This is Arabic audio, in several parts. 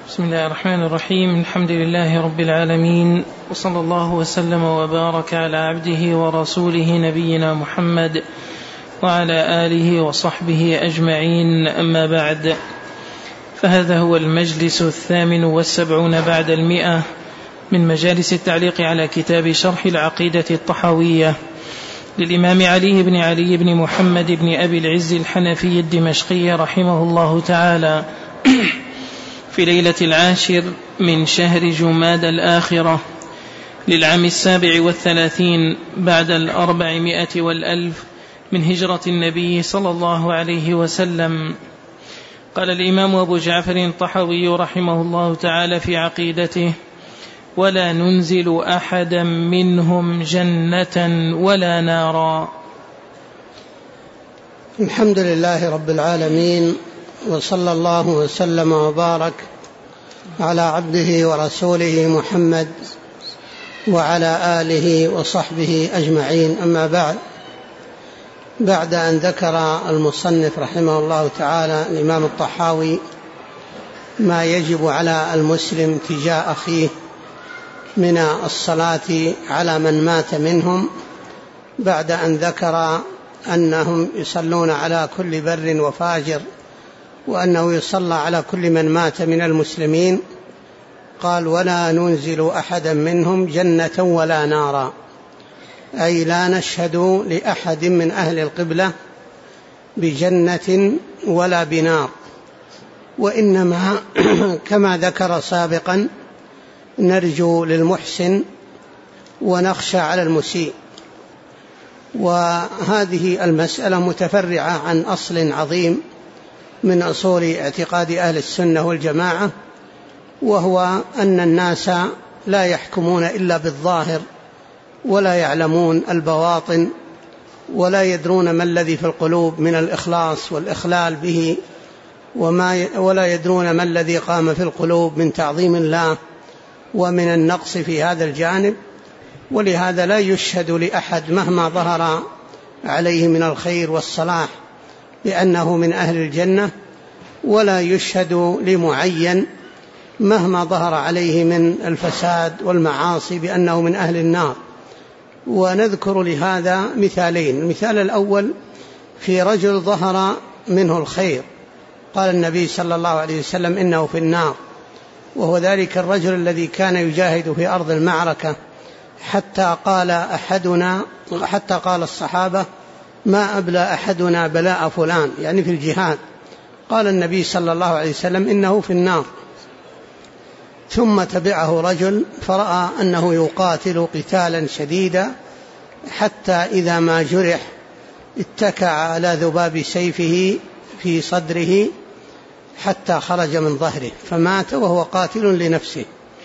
بسم الله الرحمن الرحيم. الحمد لله رب العالمين، وصلى الله وسلم وبارك على عبده ورسوله نبينا محمد وعلى آله وصحبه أجمعين، أما بعد، فهذا هو المجلس 78 بعد 100 من مجالس التعليق على كتاب شرح العقيدة الطحاوية للإمام علي بن محمد بن أبي العز الحنفي الدمشقي رحمه الله تعالى، في ليلة 10 من شهر جماد الآخرة للعام 37 بعد 400 والألف من هجرة النبي صلى الله عليه وسلم. قال الإمام أبو جعفر الطحاوي رحمه الله تعالى في عقيدته: ولا ننزل أحدا منهم جنة ولا نارا. الحمد لله رب العالمين، وصلى الله وسلم وبارك على عبده ورسوله محمد وعلى آله وصحبه أجمعين، أما بعد أن ذكر المصنف رحمه الله تعالى الإمام الطحاوي ما يجب على المسلم تجاه أخيه من الصلاة على من مات منهم، بعد أن ذكر أنهم يصلون على كل بر وفاجر وأنه يصلى على كل من مات من المسلمين، قال: ولا ننزل أحدا منهم جنة ولا نارا، أي لا نشهد لأحد من أهل القبلة بجنة ولا بنار، وإنما كما ذكر سابقا نرجو للمحسن ونخشى على المسيء. وهذه المسألة متفرعة عن أصل عظيم من أصول اعتقاد أهل السنة والجماعة، وهو أن الناس لا يحكمون إلا بالظاهر، ولا يعلمون البواطن، ولا يدرون ما الذي في القلوب من الإخلاص والإخلال به، ولا يدرون ما الذي قام في القلوب من تعظيم الله ومن النقص في هذا الجانب. ولهذا لا يشهد لأحد مهما ظهر عليه من الخير والصلاح بأنه من أهل الجنة، ولا يشهد لمعين مهما ظهر عليه من الفساد والمعاصي بأنه من أهل النار. ونذكر لهذا مثالين. المثال الأول في رجل ظهر منه الخير، قال النبي صلى الله عليه وسلم: إنه في النار، وهو ذلك الرجل الذي كان يجاهد في أرض المعركة حتى قال الصحابة: ما أبلى أحدنا بلاء فلان، يعني في الجهاد. قال النبي صلى الله عليه وسلم: إنه في النار. ثم تبعه رجل فرأى أنه يقاتل قتالا شديدا، حتى إذا ما جرح اتكع على ذباب سيفه في صدره حتى خرج من ظهره فمات وهو قاتل لنفسه.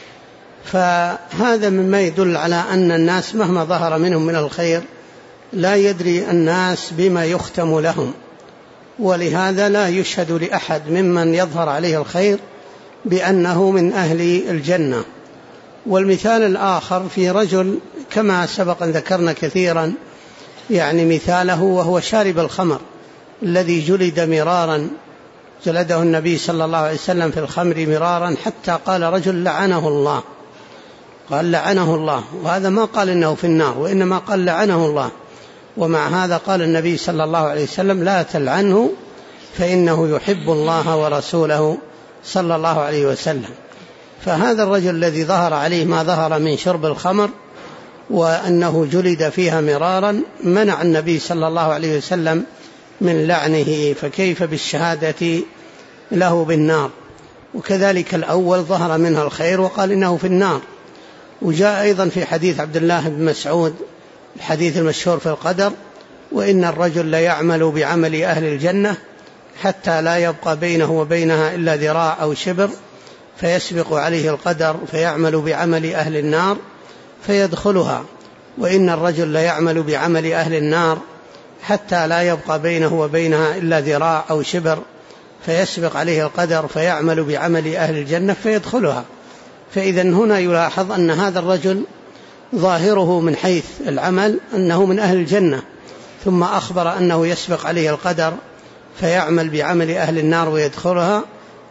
فهذا مما يدل على أن الناس مهما ظهر منهم من الخير لا يدري الناس بما يختم لهم، ولهذا لا يشهد لأحد ممن يظهر عليه الخير بأنه من أهل الجنة. والمثال الآخر في رجل كما سبق أن ذكرنا كثيرا، يعني مثاله وهو شارب الخمر الذي جلد مرارا، جلده النبي صلى الله عليه وسلم في الخمر مرارا حتى قال رجل: لعنه الله. قال: لعنه الله، وهذا ما قال إنه في النار، وإنما قال لعنه الله. ومع هذا قال النبي صلى الله عليه وسلم: لا تلعنه فإنه يحب الله ورسوله صلى الله عليه وسلم. فهذا الرجل الذي ظهر عليه ما ظهر من شرب الخمر وأنه جلد فيها مرارا منع النبي صلى الله عليه وسلم من لعنه، فكيف بالشهادة له بالنار؟ وكذلك الأول ظهر منها الخير وقال إنه في النار. وجاء أيضا في حديث عبد الله بن مسعود الحديث المشهور في القدر: وإن الرجل ليعمل بعمل أهل الجنة حتى لا يبقى بينه وبينها إلا ذراع أو شبر، فيسبق عليه القدر فيعمل بعمل أهل النار فيدخلها. وإن الرجل ليعمل بعمل أهل النار حتى لا يبقى بينه وبينها إلا ذراع أو شبر، فيسبق عليه القدر فيعمل بعمل أهل الجنة فيدخلها. فإذا هنا يلاحظ أن هذا الرجل ظاهره من حيث العمل أنه من أهل الجنة، ثم أخبر أنه يسبق عليه القدر فيعمل بعمل أهل النار ويدخلها،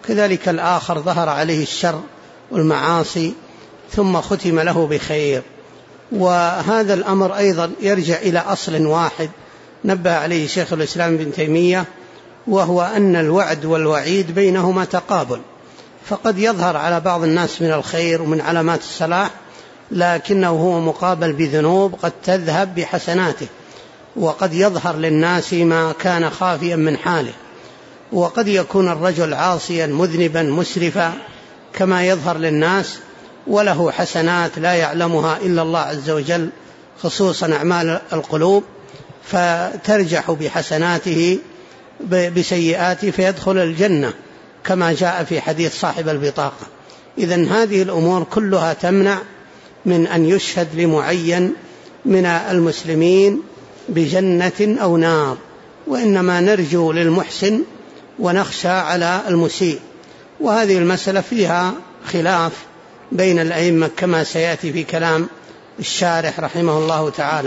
كذلك الآخر ظهر عليه الشر والمعاصي ثم ختم له بخير. وهذا الأمر أيضا يرجع إلى أصل واحد نبه عليه شيخ الإسلام ابن تيمية، وهو أن الوعد والوعيد بينهما تقابل، فقد يظهر على بعض الناس من الخير ومن علامات الصلاح، لكنه هو مقابل بذنوب قد تذهب بحسناته، وقد يظهر للناس ما كان خافيا من حاله، وقد يكون الرجل عاصيا مذنبا مسرفا كما يظهر للناس وله حسنات لا يعلمها إلا الله عز وجل، خصوصا أعمال القلوب، فترجح بحسناته بسيئاته فيدخل الجنة كما جاء في حديث صاحب البطاقة. إذن هذه الأمور كلها تمنع من أن يشهد لمعين من المسلمين بجنة أو نار، وإنما نرجو للمحسن ونخشى على المسيء. وهذه المسألة فيها خلاف بين الأئمة كما سيأتي في كلام الشارح رحمه الله تعالى.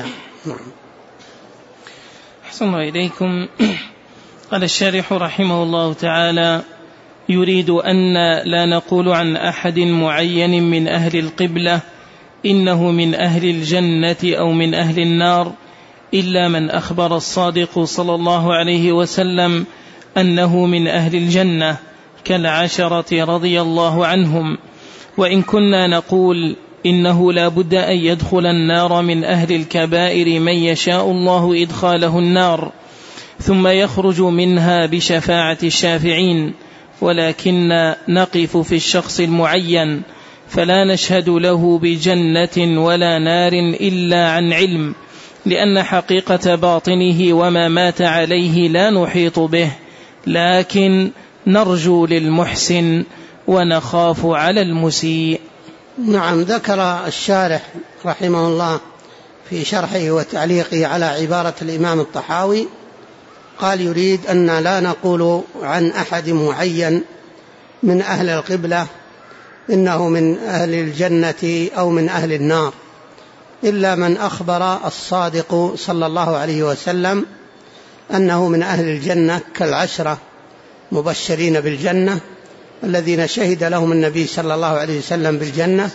أحسن الله إليكم. قال الشارح رحمه الله تعالى: يريد أن لا نقول عن أحد معين من أهل القبلة إنه من أهل الجنة أو من أهل النار، إلا من أخبر الصادق صلى الله عليه وسلم أنه من أهل الجنة كالعشرة رضي الله عنهم. وإن كنا نقول إنه لا بد أن يدخل النار من أهل الكبائر من يشاء الله إدخاله النار ثم يخرج منها بشفاعة الشافعين، ولكن نقف في الشخص المعين فلا نشهد له بجنة ولا نار إلا عن علم، لأن حقيقة باطنه وما مات عليه لا نحيط به، لكن نرجو للمحسن ونخاف على المسيء. نعم، ذكر الشارح رحمه الله في شرحه وتعليقه على عبارة الإمام الطحاوي، قال: يريد أن لا نقول عن أحد معين من أهل القبلة إنه من أهل الجنة أو من أهل النار، إلا من أخبر الصادق صلى الله عليه وسلم أنه من أهل الجنة كالعشرة مبشرين بالجنة الذين شهد لهم النبي صلى الله عليه وسلم بالجنة،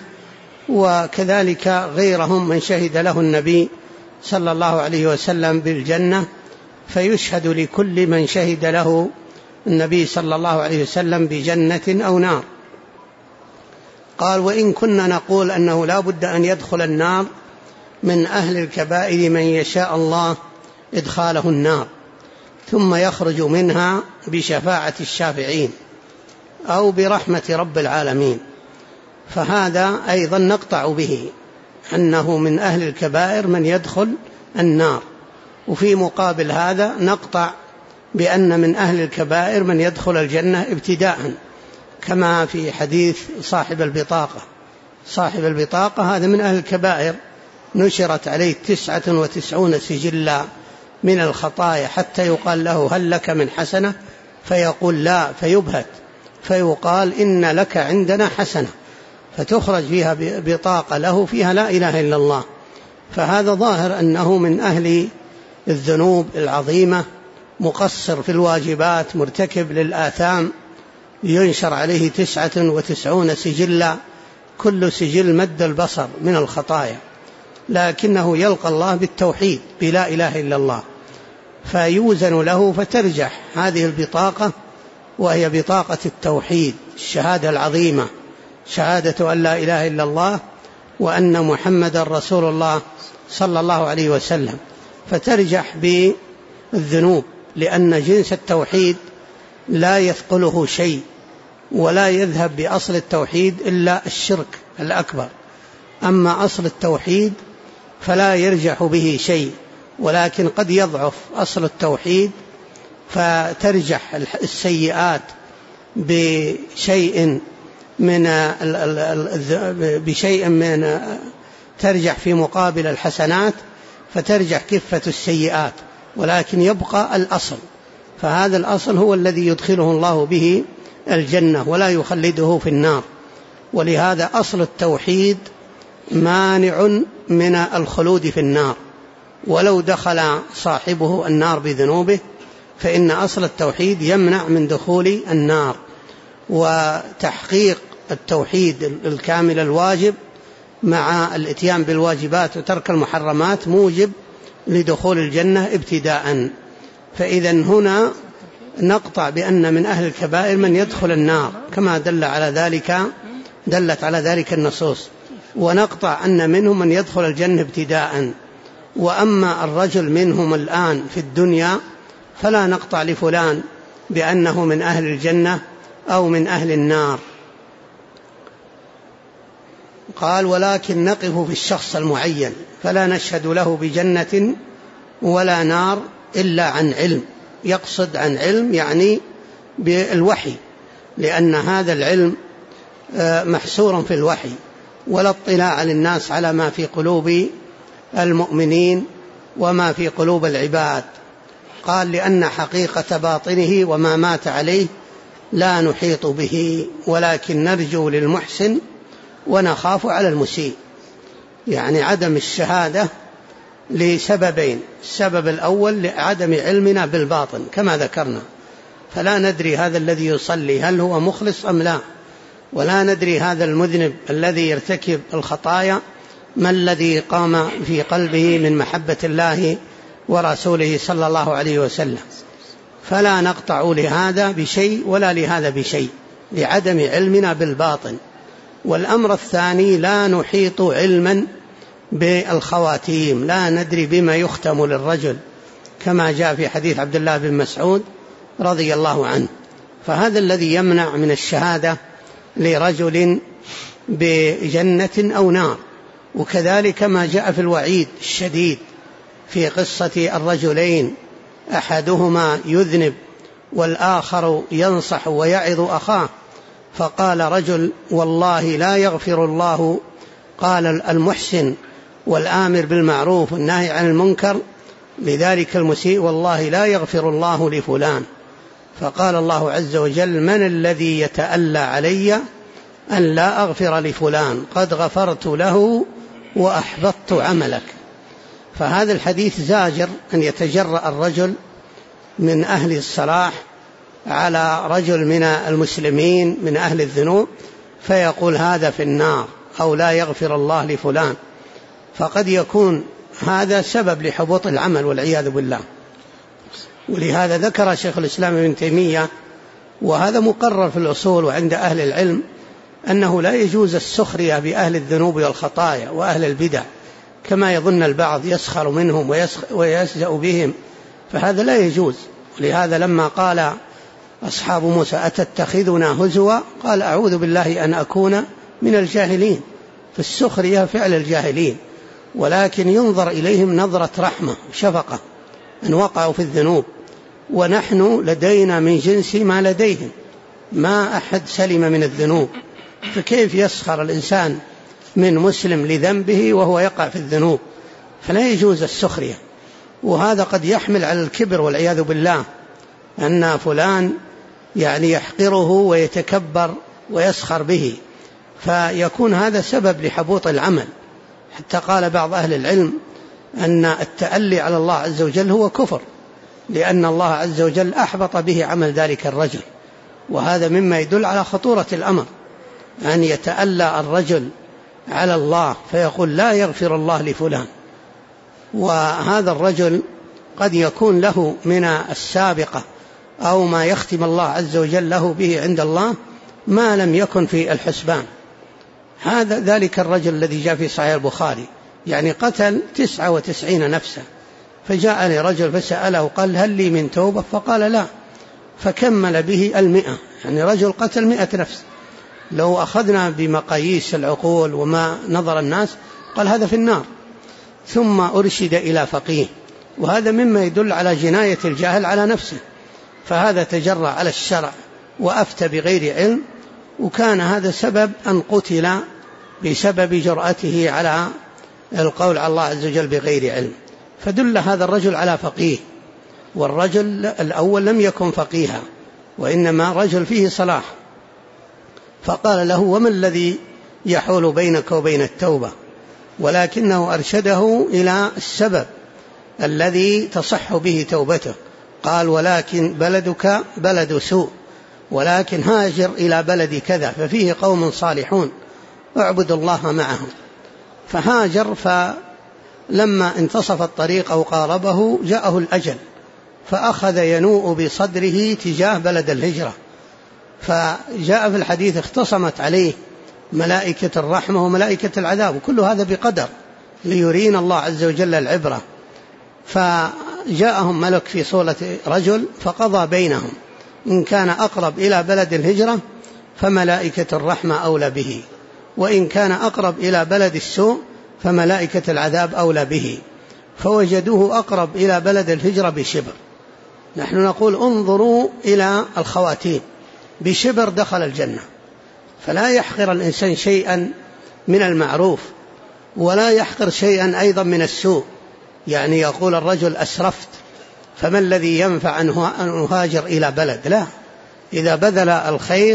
وكذلك غيرهم من شهد له النبي صلى الله عليه وسلم بالجنة، فيشهد لكل من شهد له النبي صلى الله عليه وسلم بجنة أو نار. قال: وإن كنا نقول أنه لا بد أن يدخل النار من أهل الكبائر من يشاء الله إدخاله النار ثم يخرج منها بشفاعة الشافعين أو برحمة رب العالمين، فهذا أيضا نقطع به أنه من أهل الكبائر من يدخل النار، وفي مقابل هذا نقطع بأن من أهل الكبائر من يدخل الجنة ابتداء، كما في حديث صاحب البطاقة. صاحب البطاقة هذا من أهل الكبائر، نشرت عليه 99 سجلا من الخطايا حتى يقال له: هل لك من حسنة؟ فيقول: لا، فيبهت، فيقال: إن لك عندنا حسنة، فتخرج فيها بطاقة له فيها لا إله إلا الله. فهذا ظاهر أنه من أهل الذنوب العظيمة، مقصر في الواجبات، مرتكب للآثام، ينشر عليه 99 سجلا، كل سجل مد البصر من الخطايا، لكنه يلقى الله بالتوحيد بلا إله إلا الله، فيوزن له فترجح هذه البطاقة، وهي بطاقة التوحيد، الشهادة العظيمة، شهادة أن لا إله إلا الله وأن محمد رسول الله صلى الله عليه وسلم، فترجح بالذنوب، لأن جنس التوحيد لا يثقله شيء ولا يذهب بأصل التوحيد إلا الشرك الأكبر، أما أصل التوحيد فلا يرجح به شيء، ولكن قد يضعف أصل التوحيد فترجح السيئات بشيء من ترجح في مقابل الحسنات، فترجح كفة السيئات، ولكن يبقى الأصل، فهذا الأصل هو الذي يدخله الله به الجنة ولا يخلده في النار. ولهذا أصل التوحيد مانع من الخلود في النار، ولو دخل صاحبه النار بذنوبه فإن أصل التوحيد يمنع من دخول النار. وتحقيق التوحيد الكامل الواجب مع الاتيان بالواجبات وترك المحرمات موجب لدخول الجنة ابتداء. فإذا هنا نقطع بأن من أهل الكبائر من يدخل النار كما دلت على ذلك النصوص، ونقطع أن منهم من يدخل الجنة ابتداء. وأما الرجل منهم الآن في الدنيا فلا نقطع لفلان بأنه من أهل الجنة أو من أهل النار. قال ولكن نقف في الشخص المعين فلا نشهد له بجنة ولا نار إلا عن علم. يقصد عن علم يعني بالوحي، لأن هذا العلم محصور في الوحي، ولا اطلاع للناس على ما في قلوب المؤمنين وما في قلوب العباد. قال لأن حقيقة باطنه وما مات عليه لا نحيط به، ولكن نرجو للمحسن ونخاف على المسيء. يعني عدم الشهادة لسببين: السبب الأول لعدم علمنا بالباطن كما ذكرنا، فلا ندري هذا الذي يصلي هل هو مخلص أم لا، ولا ندري هذا المذنب الذي يرتكب الخطايا ما الذي قام في قلبه من محبة الله ورسوله صلى الله عليه وسلم. فلا نقطع لهذا بشيء ولا لهذا بشيء لعدم علمنا بالباطن. والأمر الثاني لا نحيط علما بالخواتيم، لا ندري بما يختم للرجل كما جاء في حديث عبد الله بن مسعود رضي الله عنه. فهذا الذي يمنع من الشهادة لرجل بجنة أو نار. وكذلك ما جاء في الوعيد الشديد في قصة الرجلين، أحدهما يذنب والآخر ينصح ويعظ أخاه، فقال رجل والله لا يغفر الله، قال المحسن والآمر بالمعروف والنهي عن المنكر لذلك المسيء والله لا يغفر الله لفلان. فقال الله عز وجل من الذي يتألى علي أن لا أغفر لفلان، قد غفرت له وأحبطت عملك. فهذا الحديث زاجر أن يتجرأ الرجل من أهل الصلاح على رجل من المسلمين من أهل الذنوب فيقول هذا في النار أو لا يغفر الله لفلان، فقد يكون هذا سبب لحبوط العمل والعياذ بالله. ولهذا ذكر شيخ الإسلام ابن تيمية، وهذا مقرر في الأصول وعند أهل العلم، أنه لا يجوز السخرية بأهل الذنوب والخطايا وأهل البدع كما يظن البعض، يسخر منهم ويسجأ بهم، فهذا لا يجوز. ولهذا لما قال أصحاب موسى أتتخذنا هزوا قال أعوذ بالله أن أكون من الجاهلين. فالسخرية فعل الجاهلين، ولكن ينظر إليهم نظرة رحمة وشفقة أن وقعوا في الذنوب، ونحن لدينا من جنس ما لديهم، ما أحد سلم من الذنوب، فكيف يسخر الإنسان من مسلم لذنبه وهو يقع في الذنوب؟ فلا يجوز السخرية. وهذا قد يحمل على الكبر والعياذ بالله، أن فلان يعني يحقره ويتكبر ويسخر به، فيكون هذا سبب لحبوط العمل. حتى قال بعض أهل العلم أن التألي على الله عز وجل هو كفر، لأن الله عز وجل أحبط به عمل ذلك الرجل. وهذا مما يدل على خطورة الأمر، أن يتألى الرجل على الله فيقول لا يغفر الله لفلان، وهذا الرجل قد يكون له من السابقة أو ما يختم الله عز وجل له به عند الله ما لم يكن في الحسبان. هذا ذلك الرجل الذي جاء في صحيح البخاري، يعني قتل 99 نفسا، فجاء لرجل فسأله قال هل لي من توبة؟ فقال لا، فكمل به 100، يعني رجل قتل 100 نفس. لو أخذنا بمقاييس العقول وما نظر الناس قال هذا في النار. ثم أرشد إلى فقيه، وهذا مما يدل على جناية الجاهل على نفسه، فهذا تجرأ على الشرع وأفتى بغير علم، وكان هذا سبب أن قتل بسبب جرأته على القول على الله عز وجل بغير علم. فدل هذا الرجل على فقيه، والرجل الأول لم يكن فقيها وإنما رجل فيه صلاح. فقال له وما الذي يحول بينك وبين التوبة؟ ولكنه أرشده إلى السبب الذي تصح به توبته. قال ولكن بلدك بلد سوء ولكن هاجر إلى بلد كذا ففيه قوم صالحون اعبدوا الله معهم. فهاجر، فلما انتصف الطريق أو قاربه جاءه الأجل، فأخذ ينوء بصدره تجاه بلد الهجرة. فجاء في الحديث اختصمت عليه ملائكة الرحمة وملائكة العذاب، وكل هذا بقدر ليرينا الله عز وجل العبرة. فجاءهم ملك في صورة رجل فقضى بينهم، إن كان أقرب إلى بلد الهجرة فملائكة الرحمة أولى به، وإن كان أقرب إلى بلد السوء فملائكة العذاب أولى به، فوجدوه أقرب إلى بلد الهجرة بشبر. نحن نقول انظروا إلى الخواتيم، بشبر دخل الجنة. فلا يحقر الإنسان شيئا من المعروف ولا يحقر شيئا أيضا من السوء. يعني يقول الرجل أسرفت فما الذي ينفع أن أهاجر إلى بلد؟ لا، إذا بذل الخير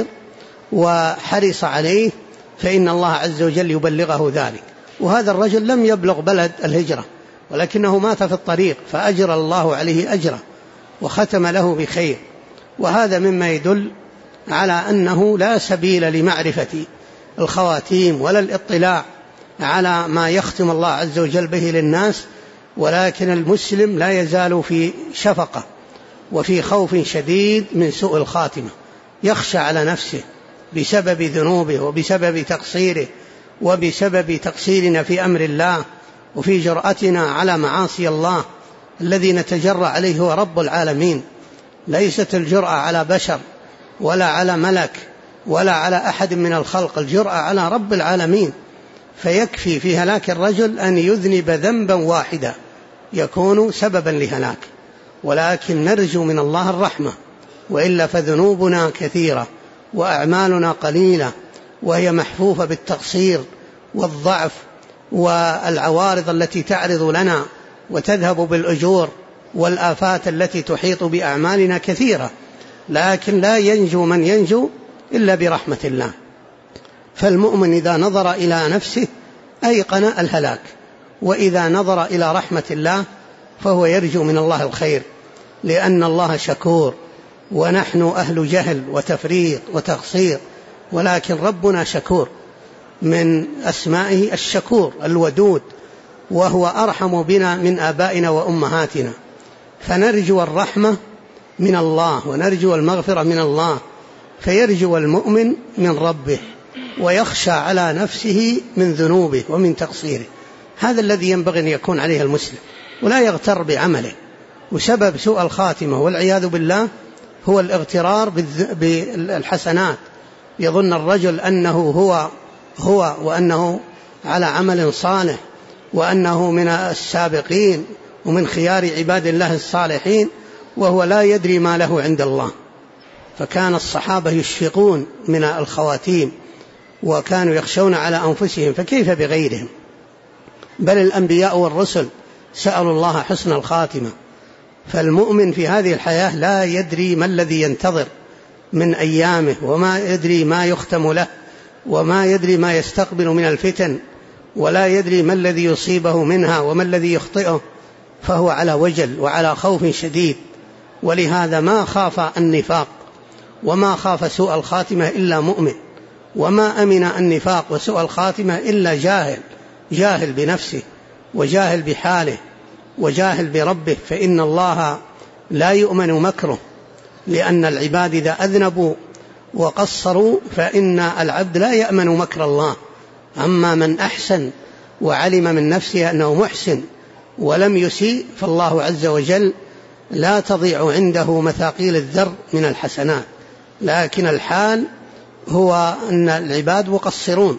وحرص عليه فإن الله عز وجل يبلغه ذلك. وهذا الرجل لم يبلغ بلد الهجرة ولكنه مات في الطريق فأجر الله عليه أجره وختم له بخير. وهذا مما يدل على أنه لا سبيل لمعرفة الخواتيم ولا الاطلاع على ما يختم الله عز وجل به للناس، ولكن المسلم لا يزال في شفقة وفي خوف شديد من سوء الخاتمة، يخشى على نفسه بسبب ذنوبه وبسبب تقصيره وبسبب تقصيرنا في أمر الله وفي جرأتنا على معاصي الله الذي نتجرأ عليه هو رب العالمين. ليست الجرأة على بشر ولا على ملك ولا على أحد من الخلق، الجرأة على رب العالمين. فيكفي في هلاك الرجل أن يذنب ذنبا واحدا يكون سببا لهلاك، ولكن نرجو من الله الرحمة، وإلا فذنوبنا كثيرة وأعمالنا قليلة وهي محفوفة بالتقصير والضعف والعوارض التي تعرض لنا وتذهب بالأجور، والآفات التي تحيط بأعمالنا كثيرة، لكن لا ينجو من ينجو إلا برحمة الله. فالمؤمن إذا نظر إلى نفسه أيقن الهلاك، وإذا نظر إلى رحمة الله فهو يرجو من الله الخير، لأن الله شكور ونحن أهل جهل وتفريط وتقصير، ولكن ربنا شكور، من أسمائه الشكور الودود، وهو أرحم بنا من آبائنا وأمهاتنا. فنرجو الرحمة من الله ونرجو المغفرة من الله، فيرجو المؤمن من ربه ويخشى على نفسه من ذنوبه ومن تقصيره. هذا الذي ينبغي أن يكون عليه المسلم، ولا يغتر بعمله. وسبب سوء الخاتمة والعياذ بالله هو الاغترار بالحسنات، يظن الرجل أنه هو وأنه على عمل صالح وأنه من السابقين ومن خيار عباد الله الصالحين، وهو لا يدري ما له عند الله. فكان الصحابة يشفقون من الخواتيم وكانوا يخشون على أنفسهم، فكيف بغيرهم؟ بل الأنبياء والرسل سألوا الله حسن الخاتمة. فالمؤمن في هذه الحياة لا يدري ما الذي ينتظر من أيامه، وما يدري ما يختم له، وما يدري ما يستقبل من الفتن، ولا يدري ما الذي يصيبه منها وما الذي يخطئه، فهو على وجل وعلى خوف شديد. ولهذا ما خاف النفاق وما خاف سوء الخاتمة إلا مؤمن، وما أمن النفاق وسوء الخاتمة إلا جاهل بنفسه وجاهل بحاله وجاهل بربه. فإن الله لا يؤمن مكره، لأن العباد إذا أذنبوا وقصروا فإن العبد لا يأمن مكر الله. أما من أحسن وعلم من نفسه أنه محسن ولم يسيء، فالله عز وجل لا تضيع عنده مثاقيل الذر من الحسنات. لكن الحال هو أن العباد مقصرون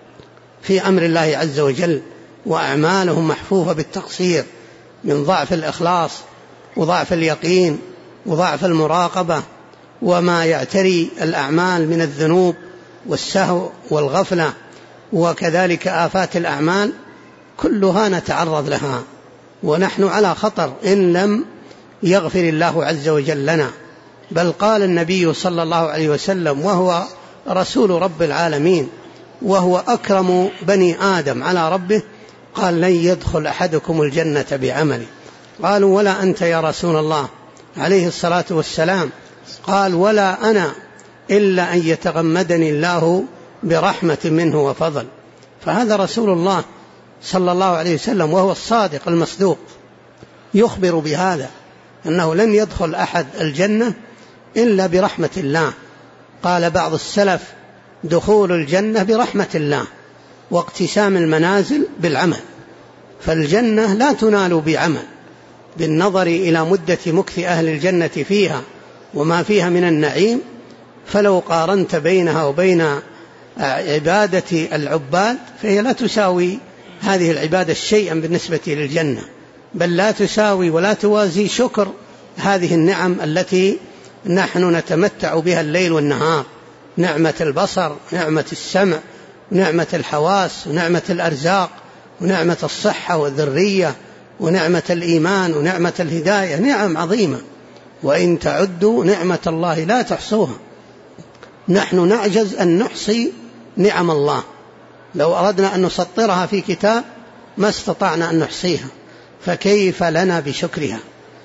في أمر الله عز وجل، وأعمالهم محفوفة بالتقصير من ضعف الإخلاص وضعف اليقين وضعف المراقبة، وما يعتري الأعمال من الذنوب والسهو والغفلة، وكذلك آفات الأعمال كلها نتعرض لها، ونحن على خطر إن لم يغفر الله عز وجل لنا. بل قال النبي صلى الله عليه وسلم وهو رسول رب العالمين وهو أكرم بني آدم على ربه، قال: لن يدخل أحدكم الجنة بعمله. قالوا: ولا أنت يا رسول الله عليه الصلاة والسلام؟ قال: ولا أنا إلا أن يتغمدني الله برحمة منه وفضل. فهذا رسول الله صلى الله عليه وسلم وهو الصادق المصدوق يخبر بهذا، أنه لن يدخل أحد الجنة إلا برحمة الله. قال بعض السلف: دخول الجنة برحمة الله، واقتسام المنازل بالعمل. فالجنة لا تنال بعمل، بالنظر إلى مدة مكث أهل الجنة فيها وما فيها من النعيم، فلو قارنت بينها وبين عبادة العباد فهي لا تساوي هذه العبادة شيئا بالنسبة للجنة، بل لا تساوي ولا توازي شكر هذه النعم التي نحن نتمتع بها الليل والنهار، نعمة البصر، نعمة السمع، نعمة الحواس، ونعمة الأرزاق، ونعمة الصحة والذرية، ونعمة الإيمان، ونعمة الهداية، نعم عظيمة، وإن تعدوا نعمة الله لا تحصوها. نحن نعجز أن نحصي نعم الله، لو أردنا أن نسطرها في كتاب ما استطعنا أن نحصيها، فكيف لنا بشكرها؟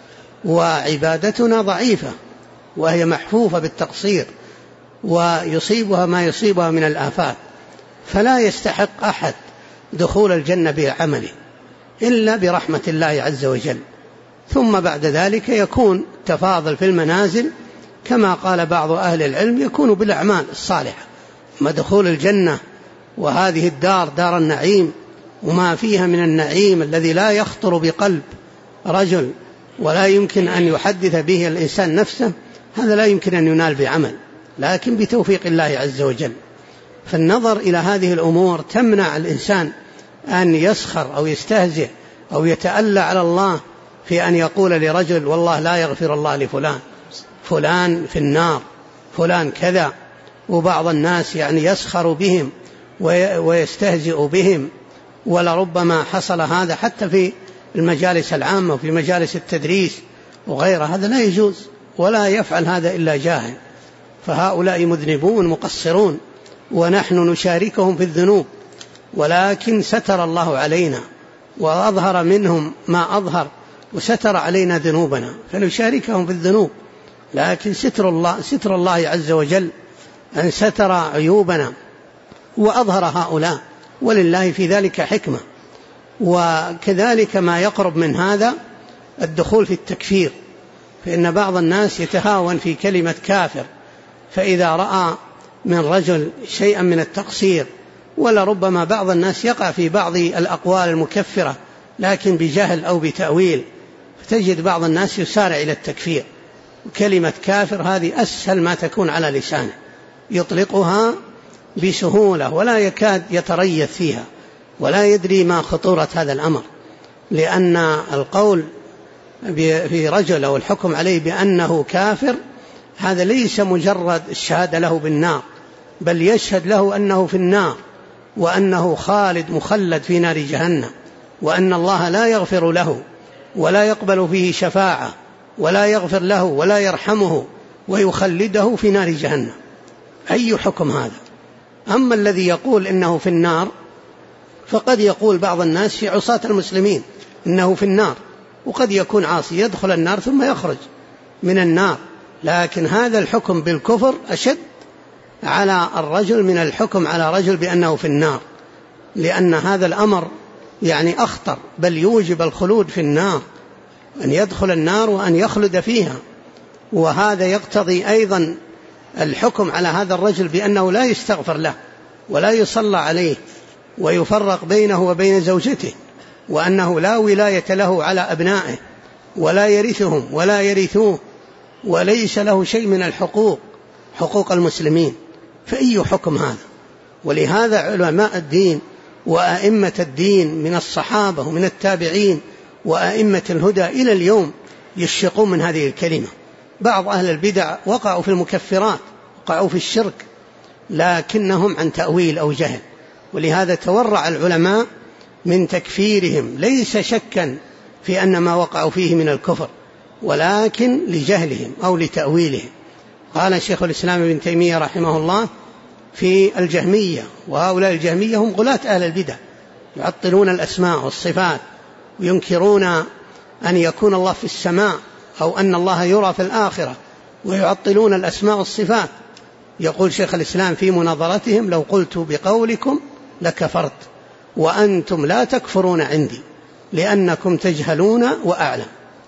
وعبادتنا ضعيفة وهي محفوفة بالتقصير، ويصيبها ما يصيبها من الآفات، فلا يستحق أحد دخول الجنة بعمله إلا برحمة الله عز وجل. ثم بعد ذلك يكون تفاضل في المنازل، كما قال بعض أهل العلم يكون بالأعمال الصالحة. ما دخول الجنة وهذه الدار دار النعيم وما فيها من النعيم الذي لا يخطر بقلب رجل ولا يمكن أن يحدث به الإنسان نفسه، هذا لا يمكن أن ينال بعمل، لكن بتوفيق الله عز وجل. فالنظر إلى هذه الأمور تمنع الإنسان أن يسخر أو يستهزئ أو يتألى على الله في أن يقول لرجل: والله لا يغفر الله لفلان، فلان في النار، فلان كذا. وبعض الناس يعني يسخر بهم ويستهزئ بهم، ولربما حصل هذا حتى في المجالس العامة وفي مجالس التدريس وغيرها. هذا لا يجوز، ولا يفعل هذا إلا جاهل. فهؤلاء مذنبون مقصرون، ونحن نشاركهم في الذنوب، ولكن ستر الله علينا وأظهر منهم ما أظهر وستر علينا ذنوبنا، فنشاركهم في الذنوب. لكن ستر الله عز وجل أن ستر عيوبنا وأظهر هؤلاء، ولله في ذلك حكمة. وكذلك ما يقرب من هذا الدخول في التكفير، فإن بعض الناس يتهاون في كلمة كافر، فإذا رأى من رجل شيئا من التقصير، ولربما بعض الناس يقع في بعض الأقوال المكفرة لكن بجهل أو بتأويل، فتجد بعض الناس يسارع إلى التكفير. كلمة كافر هذه أسهل ما تكون على لسانه، يطلقها بسهولة ولا يكاد يتريث فيها، ولا يدري ما خطورة هذا الأمر، لأن القول في رجل أو الحكم عليه بأنه كافر هذا ليس مجرد الشهادة له بالنار، بل يشهد له أنه في النار، وأنه خالد مخلد في نار جهنم، وأن الله لا يغفر له ولا يقبل فيه شفاعة ولا يغفر له ولا يرحمه، ويخلده في نار جهنم. أي حكم هذا؟ أما الذي يقول إنه في النار، فقد يقول بعض الناس في عصاة المسلمين إنه في النار، وقد يكون عاصي يدخل النار ثم يخرج من النار، لكن هذا الحكم بالكفر أشد على الرجل من الحكم على رجل بأنه في النار، لأن هذا الأمر يعني أخطر، بل يوجب الخلود في النار، أن يدخل النار وأن يخلد فيها. وهذا يقتضي أيضا الحكم على هذا الرجل بأنه لا يستغفر له ولا يصلى عليه ويفرق بينه وبين زوجته، وأنه لا ولاية له على أبنائه ولا يرثهم ولا يرثوه، وليس له شيء من الحقوق، حقوق المسلمين. فأي حكم هذا؟ ولهذا علماء الدين وأئمة الدين من الصحابة ومن التابعين وأئمة الهدى إلى اليوم يشقون من هذه الكلمة. بعض أهل البدع وقعوا في المكفرات، وقعوا في الشرك، لكنهم عن تأويل أو جهل، ولهذا تورع العلماء من تكفيرهم، ليس شكا في أن ما وقعوا فيه من الكفر، ولكن لجهلهم أو لتأويلهم. قال شيخ الإسلام ابن تيمية رحمه الله في الجهمية، وهؤلاء الجهمية هم غلاة أهل البدع، يعطلون الأسماء والصفات، وينكرون أن يكون الله في السماء أو أن الله يرى في الآخرة، ويعطلون الأسماء والصفات. يقول شيخ الإسلام في مناظرتهم: لو قلت بقولكم لكفرت وأنتم لا تكفرون عندي لأنكم تجهلون وأعلم.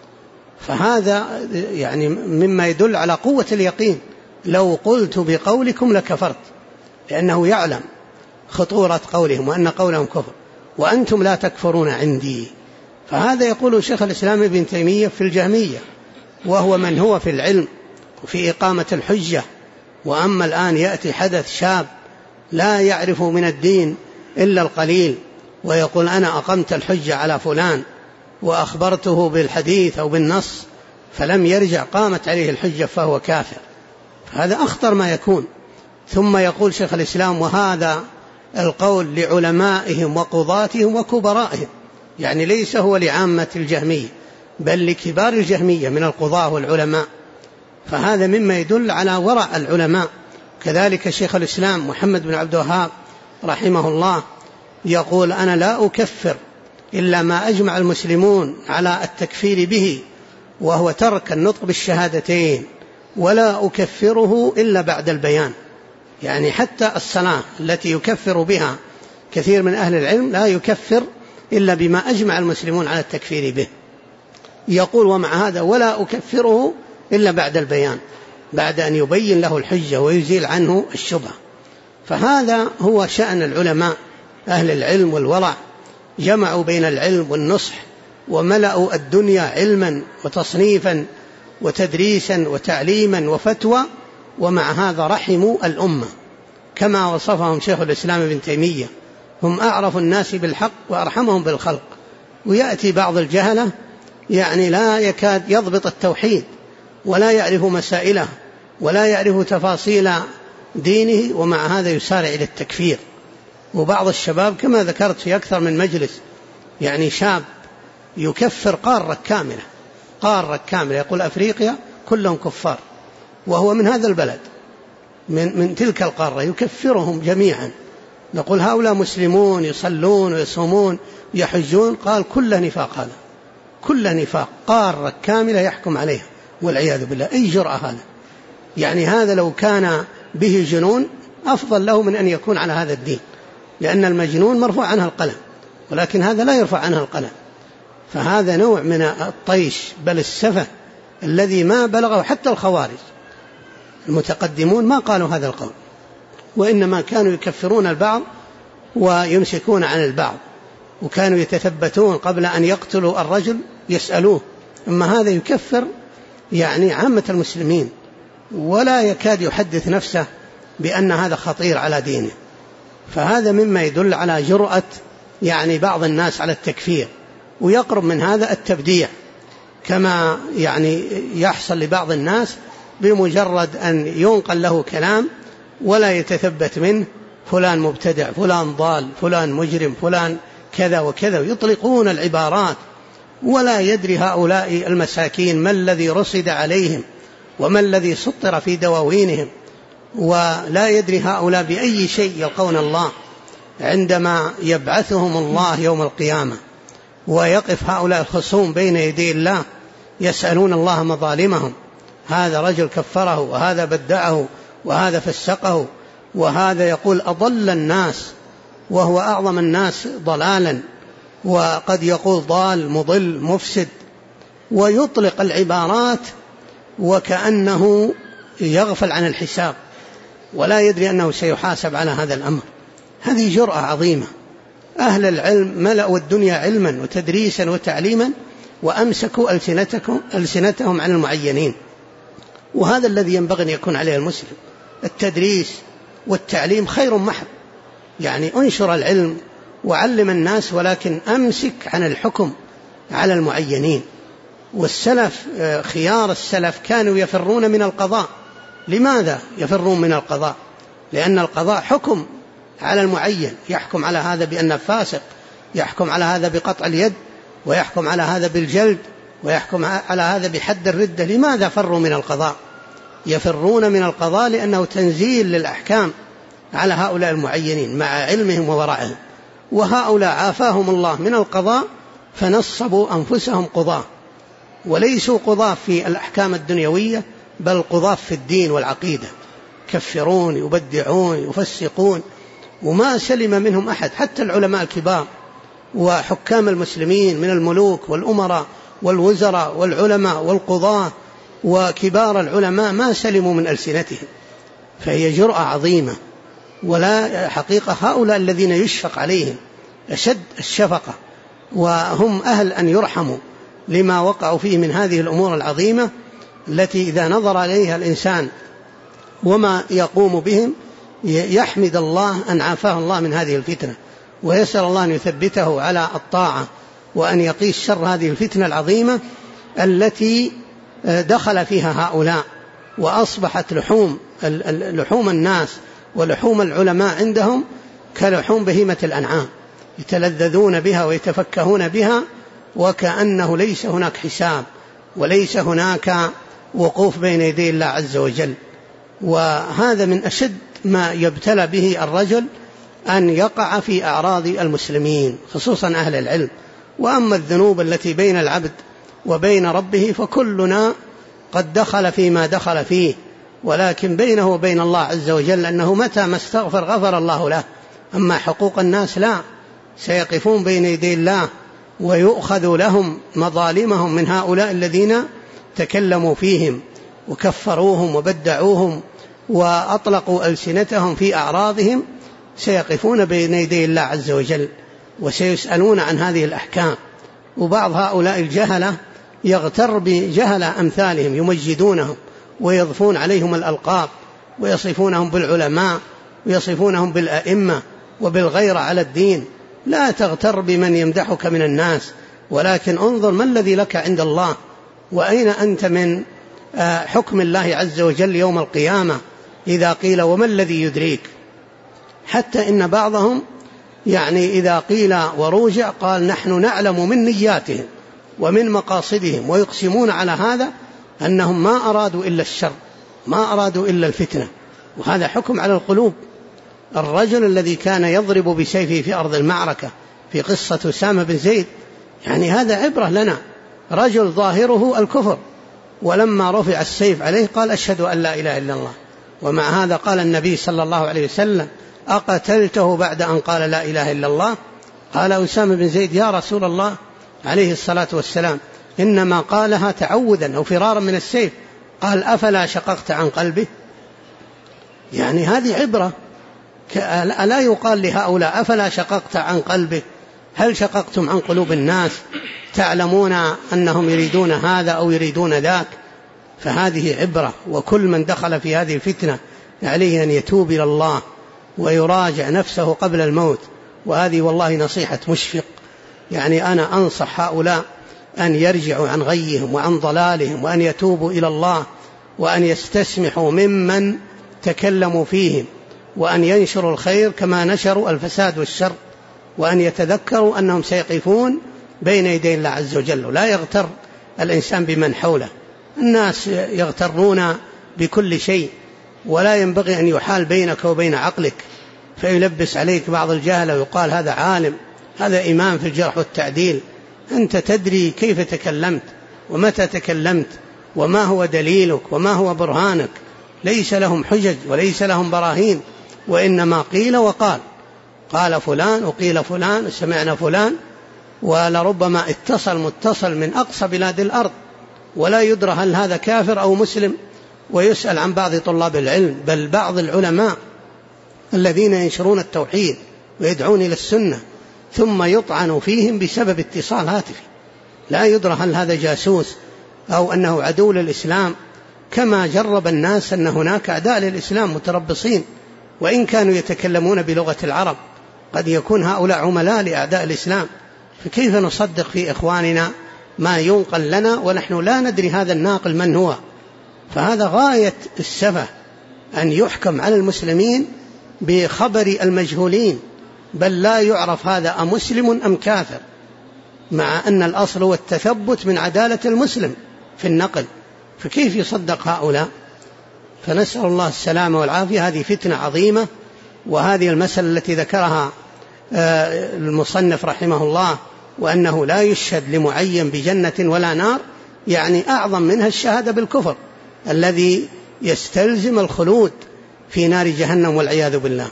فهذا يعني مما يدل على قوة اليقين. لو قلت بقولكم لكفرت، لأنه يعلم خطورة قولهم وأن قولهم كفر، وأنتم لا تكفرون عندي. فهذا يقول شيخ الإسلام ابن تيمية في الجهمية، وهو من هو في العلم وفي إقامة الحجة. وأما الآن يأتي حدث شاب لا يعرف من الدين إلا القليل ويقول: أنا أقمت الحجة على فلان وأخبرته بالحديث أو بالنص فلم يرجع، قامت عليه الحجة فهو كافر. هذا أخطر ما يكون. ثم يقول شيخ الإسلام: وهذا القول لعلمائهم وقضاتهم وكبرائهم، يعني ليس هو لعامة الجهمية بل لكبار الجهمية من القضاة والعلماء. فهذا مما يدل على ورع العلماء. كذلك شيخ الإسلام محمد بن عبد الوهاب رحمه الله يقول: أنا لا أكفر إلا ما أجمع المسلمون على التكفير به، وهو ترك النطق بالشهادتين، ولا أكفره إلا بعد البيان. يعني حتى الصلاة التي يكفر بها كثير من أهل العلم لا يكفر إلا بما أجمع المسلمون على التكفير به. يقول: ومع هذا ولا أكفره إلا بعد البيان، بعد أن يبين له الحجة ويزيل عنه الشبهة. فهذا هو شأن العلماء أهل العلم والورع، جمعوا بين العلم والنصح وملأوا الدنيا علما وتصنيفا وتدريسا وتعليما وفتوى، ومع هذا رحموا الأمة كما وصفهم شيخ الإسلام ابن تيمية: هم أعرف الناس بالحق وأرحمهم بالخلق. ويأتي بعض الجهلة يعني لا يكاد يضبط التوحيد ولا يعرف مسائله ولا يعرف تفاصيل دينه، ومع هذا يسارع إلى التكفير. وبعض الشباب كما ذكرت في أكثر من مجلس، يعني شاب يكفر قارة كاملة، يقول أفريقيا كلهم كفار، وهو من هذا البلد من تلك القارة، يكفرهم جميعا. نقول: هؤلاء مسلمون يصلون ويصومون يحجون. قال: كل نفاق، هذا كل نفاق، قارة كاملة يحكم عليها والعياذ بالله. أي جرأة هذا! يعني هذا لو كان به جنون أفضل له من أن يكون على هذا الدين، لأن المجنون مرفوع عنه القلم، ولكن هذا لا يرفع عنه القلم. فهذا نوع من الطيش بل السفه الذي ما بلغه حتى الخوارج. المتقدمون ما قالوا هذا القول، وإنما كانوا يكفرون البعض ويمسكون عن البعض، وكانوا يتثبتون قبل أن يقتلوا الرجل يسألوه. أما هذا يكفر يعني عامة المسلمين، ولا يكاد يحدث نفسه بأن هذا خطير على دينه. فهذا مما يدل على جرأة يعني بعض الناس على التكفير. ويقرب من هذا التبديع، كما يعني يحصل لبعض الناس بمجرد أن ينقل له كلام ولا يتثبت منه: فلان مبتدع، فلان ضال، فلان مجرم، فلان كذا وكذا، يطلقون العبارات، ولا يدري هؤلاء المساكين ما الذي رصد عليهم وما الذي سطر في دواوينهم، ولا يدري هؤلاء بأي شيء يلقون الله عندما يبعثهم الله يوم القيامة، ويقف هؤلاء الخصوم بين يدي الله يسألون الله مظالمهم: هذا رجل كفره، وهذا بدعه، وهذا فسقه، وهذا يقول أضل الناس وهو أعظم الناس ضلالا، وقد يقول ضال مضل مفسد، ويطلق العبارات وكأنه يغفل عن الحساب ولا يدري أنه سيحاسب على هذا الأمر. هذه جرأة عظيمة. أهل العلم ملأوا الدنيا علما وتدريسا وتعليما، وأمسكوا ألسنتهم عن المعينين. وهذا الذي ينبغي أن يكون عليه المسلم. التدريس والتعليم خير محض، يعني أنشر العلم وعلم الناس، ولكن أمسك عن الحكم على المعينين. والسلف خيار السلف كانوا يفرون من القضاء. لماذا يفرون من القضاء؟ لأن القضاء حكم على المعين، يحكم على هذا بأنه فاسق، يحكم على هذا بقطع اليد، ويحكم على هذا بالجلد، ويحكم على هذا بحد الردة. لماذا فروا من القضاء؟ يفرون من القضاء لأنه تنزيل للأحكام على هؤلاء المعينين مع علمهم وورعهم. وهؤلاء عافاهم الله من القضاء فنصبوا أنفسهم قضاة، وليسوا قضاة في الأحكام الدنيوية بل قضاة في الدين والعقيدة، يكفرون يبدعون يفسقون، وما سلم منهم أحد، حتى العلماء الكبار وحكام المسلمين من الملوك والأمراء والوزراء والعلماء والقضاة وكبار العلماء ما سلموا من ألسنتهم. فهي جرأة عظيمة، ولا حقيقة هؤلاء الذين يشفق عليهم أشد الشفقة، وهم أهل أن يرحموا لما وقعوا فيه من هذه الأمور العظيمة التي إذا نظر إليها الإنسان وما يقوم بهم يحمد الله أن عافاه الله من هذه الفتنة، ويسأل الله أن يثبته على الطاعة، وأن يقيس شر هذه الفتنة العظيمة التي دخل فيها هؤلاء، وأصبحت لحوم الناس ولحوم العلماء عندهم كلحوم بهيمة الأنعام، يتلذذون بها ويتفكهون بها، وكأنه ليس هناك حساب وليس هناك وقوف بين يدي الله عز وجل. وهذا من أشد ما يبتلى به الرجل، أن يقع في أعراض المسلمين خصوصا أهل العلم. وأما الذنوب التي بين العبد وبين ربه فكلنا قد دخل فيما دخل فيه، ولكن بينه وبين الله عز وجل أنه متى ما استغفر غفر الله له. أما حقوق الناس لا، سيقفون بين يدي الله ويؤخذ لهم مظالمهم من هؤلاء الذين تكلموا فيهم وكفروهم وبدعوهم وأطلقوا ألسنتهم في أعراضهم، سيقفون بين يدي الله عز وجل وسيسألون عن هذه الأحكام. وبعض هؤلاء الجهلة يغتر بجهل أمثالهم، يمجدونهم ويضفون عليهم الألقاب ويصفونهم بالعلماء ويصفونهم بالأئمة وبالغيرة على الدين. لا تغتر بمن يمدحك من الناس، ولكن انظر ما الذي لك عند الله، وأين أنت من حكم الله عز وجل يوم القيامة إذا قيل وما الذي يدريك. حتى إن بعضهم يعني إذا قيل وروجع قال نحن نعلم من نياتهم ومن مقاصدهم، ويقسمون على هذا أنهم ما أرادوا إلا الشر، ما أرادوا إلا الفتنة. وهذا حكم على القلوب. الرجل الذي كان يضرب بسيفه في أرض المعركة في قصة أسامة بن زيد، يعني هذا عبرة لنا، رجل ظاهره الكفر، ولما رفع السيف عليه قال أشهد أن لا إله إلا الله. ومع هذا قال النبي صلى الله عليه وسلم أقتلته بعد أن قال لا إله إلا الله؟ قال أسامة بن زيد يا رسول الله عليه الصلاة والسلام إنما قالها تعوذا أو فرارا من السيف. قال أفلا شققت عن قلبه؟ يعني هذه عبرة. ألا يقال لهؤلاء أفلا شققت عن قلبه؟ هل شققتم عن قلوب الناس تعلمون أنهم يريدون هذا أو يريدون ذاك؟ فهذه عبرة. وكل من دخل في هذه الفتنة عليه أن يتوب إلى الله ويراجع نفسه قبل الموت. وهذه والله نصيحة مشفق، يعني أنا أنصح هؤلاء أن يرجعوا عن غيهم وعن ضلالهم، وأن يتوبوا إلى الله، وأن يستسمحوا ممن تكلموا فيهم، وأن ينشروا الخير كما نشروا الفساد والشر، وأن يتذكروا أنهم سيقفون بين يدي الله عز وجل. لا يغتر الإنسان بمن حوله، الناس يغترون بكل شيء، ولا ينبغي أن يحال بينك وبين عقلك فيلبس عليك بعض الجهل ويقال هذا عالم، هذا إمام في الجرح والتعديل. أنت تدري كيف تكلمت ومتى تكلمت وما هو دليلك وما هو برهانك. ليس لهم حجج وليس لهم براهين، وإنما قيل وقال، قال فلان وقيل فلان سمعنا فلان، ولربما متصل من أقصى بلاد الأرض، ولا يدرى هل هذا كافر أو مسلم. ويسأل عن بعض طلاب العلم، بل بعض العلماء الذين ينشرون التوحيد ويدعون إلى السنة، ثم يطعن فيهم بسبب اتصال هاتفي. لا يدرى هل هذا جاسوس أو أنه عدو للإسلام، كما جرب الناس أن هناك أعداء للإسلام متربصين، وإن كانوا يتكلمون بلغة العرب قد يكون هؤلاء عملاء لأعداء الإسلام. فكيف نصدق في إخواننا ما ينقل لنا ونحن لا ندري هذا الناقل من هو؟ فهذا غاية السفه أن يحكم على المسلمين بخبر المجهولين، بل لا يعرف هذا أمسلم أم كافر، مع أن الأصل هو التثبت من عدالة المسلم في النقل. فكيف يصدق هؤلاء؟ فنسأل الله السلامة والعافية. هذه فتنة عظيمة. وهذه المسألة التي ذكرها المصنف رحمه الله، وأنه لا يشهد لمعين بجنة ولا نار، يعني أعظم منها الشهادة بالكفر الذي يستلزم الخلود في نار جهنم والعياذ بالله.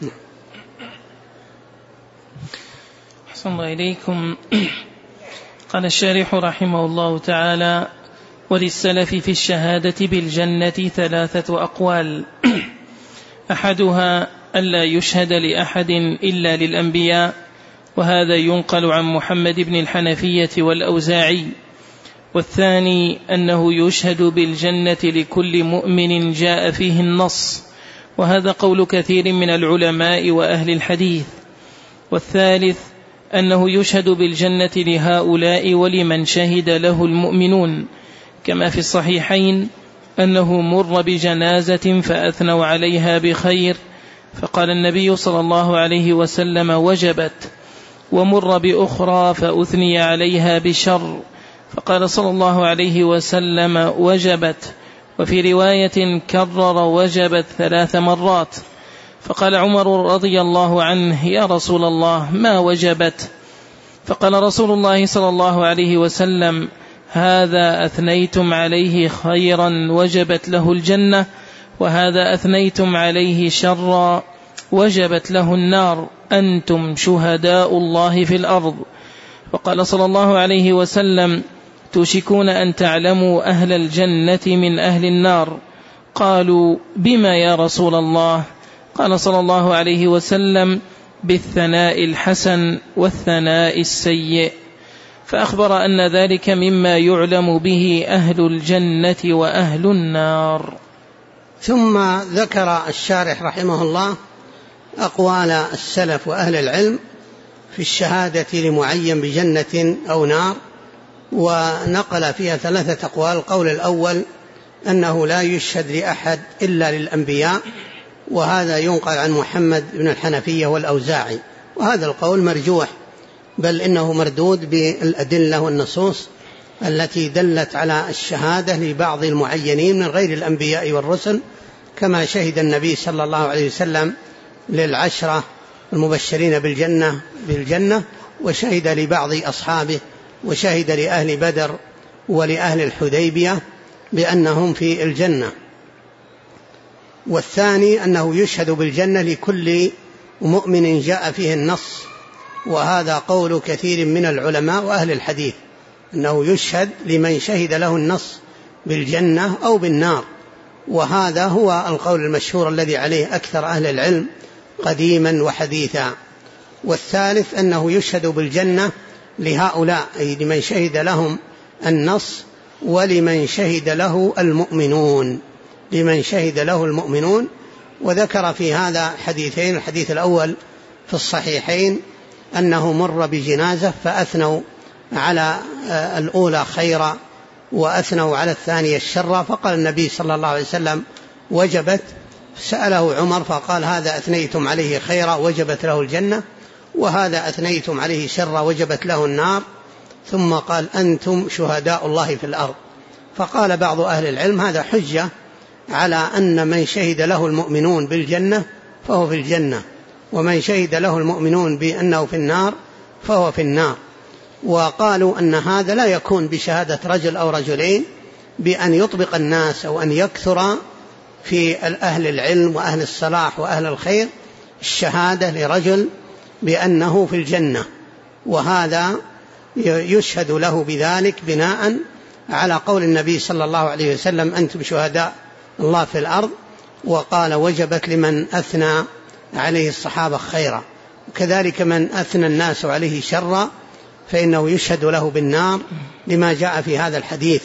أحسن الله إليكم. قال الشارح رحمه الله تعالى: وللسلف في الشهادة بالجنة 3 أقوال. أحدها ألا يشهد لأحد إلا للأنبياء، وهذا ينقل عن محمد بن الحنفية والأوزاعي. والثاني أنه يشهد بالجنة لكل مؤمن جاء فيه النص، وهذا قول كثير من العلماء وأهل الحديث. والثالث أنه يشهد بالجنة لهؤلاء ولمن شهد له المؤمنون، كما في الصحيحين أنه مر بجنازة فأثنوا عليها بخير فقال النبي صلى الله عليه وسلم: وجبت. ومر بأخرى فأثني عليها بشر فقال صلى الله عليه وسلم: وجبت. وفي رواية كرر: وجبت 3 مرات. فقال عمر رضي الله عنه: يا رسول الله، ما وجبت؟ فقال رسول الله صلى الله عليه وسلم: هذا أثنيتم عليه خيرا وجبت له الجنة، وهذا أثنيتم عليه شرا وجبت له النار، أنتم شهداء الله في الأرض. وقال صلى الله عليه وسلم: توشكون أن تعلموا أهل الجنة من أهل النار. قالوا: بما يا رسول الله؟ قال صلى الله عليه وسلم: بالثناء الحسن والثناء السيء. فأخبر أن ذلك مما يعلم به أهل الجنة وأهل النار. ثم ذكر الشارح رحمه الله أقوال السلف وأهل العلم في الشهادة لمعين بجنة أو نار، ونقل فيها 3 أقوال. القول الأول أنه لا يشهد لأحد إلا للأنبياء، وهذا ينقل عن محمد بن الحنفية والأوزاعي، وهذا القول مرجوح، بل إنه مردود بالأدلة والنصوص التي دلت على الشهادة لبعض المعينين من غير الأنبياء والرسل، كما شهد النبي صلى الله عليه وسلم لل10 المبشرين بالجنة، وشهد لبعض أصحابه، وشهد لأهل بدر ولأهل الحديبية بأنهم في الجنة. والثاني أنه يشهد بالجنة لكل مؤمن جاء فيه النص، وهذا قول كثير من العلماء وأهل الحديث، أنه يشهد لمن شهد له النص بالجنة أو بالنار، وهذا هو القول المشهور الذي عليه أكثر أهل العلم قديما وحديثا. والثالث أنه يشهد بالجنة لهؤلاء، أي لمن شهد لهم النص ولمن شهد له المؤمنون، لمن شهد له المؤمنون. وذكر في هذا حديثين: الحديث الأول في الصحيحين أنه مر بجنازة فأثنوا على الأولى خيرا وأثنوا على الثانية الشر، فقال النبي صلى الله عليه وسلم: وجبت. سأله عمر فقال: هذا أثنيتم عليه خيرا وجبت له الجنة، وهذا أثنيتم عليه شر وجبت له النار. ثم قال: أنتم شهداء الله في الأرض. فقال بعض أهل العلم: هذا حجة على أن من شهد له المؤمنون بالجنة فهو في الجنة، ومن شهد له المؤمنون بأنه في النار فهو في النار. وقالوا أن هذا لا يكون بشهادة رجل أو رجلين، بأن يطبق الناس أو أن يكثر في أهل العلم وأهل الصلاح وأهل الخير الشهادة لرجل بأنه في الجنة، وهذا يشهد له بذلك بناء على قول النبي صلى الله عليه وسلم: أنتم شهداء الله في الأرض. وقال: وجبت لمن أثنى عليه الصحابة خيرا. وكذلك من أثنى الناس عليه شرا فإنه يشهد له بالنار، لما جاء في هذا الحديث.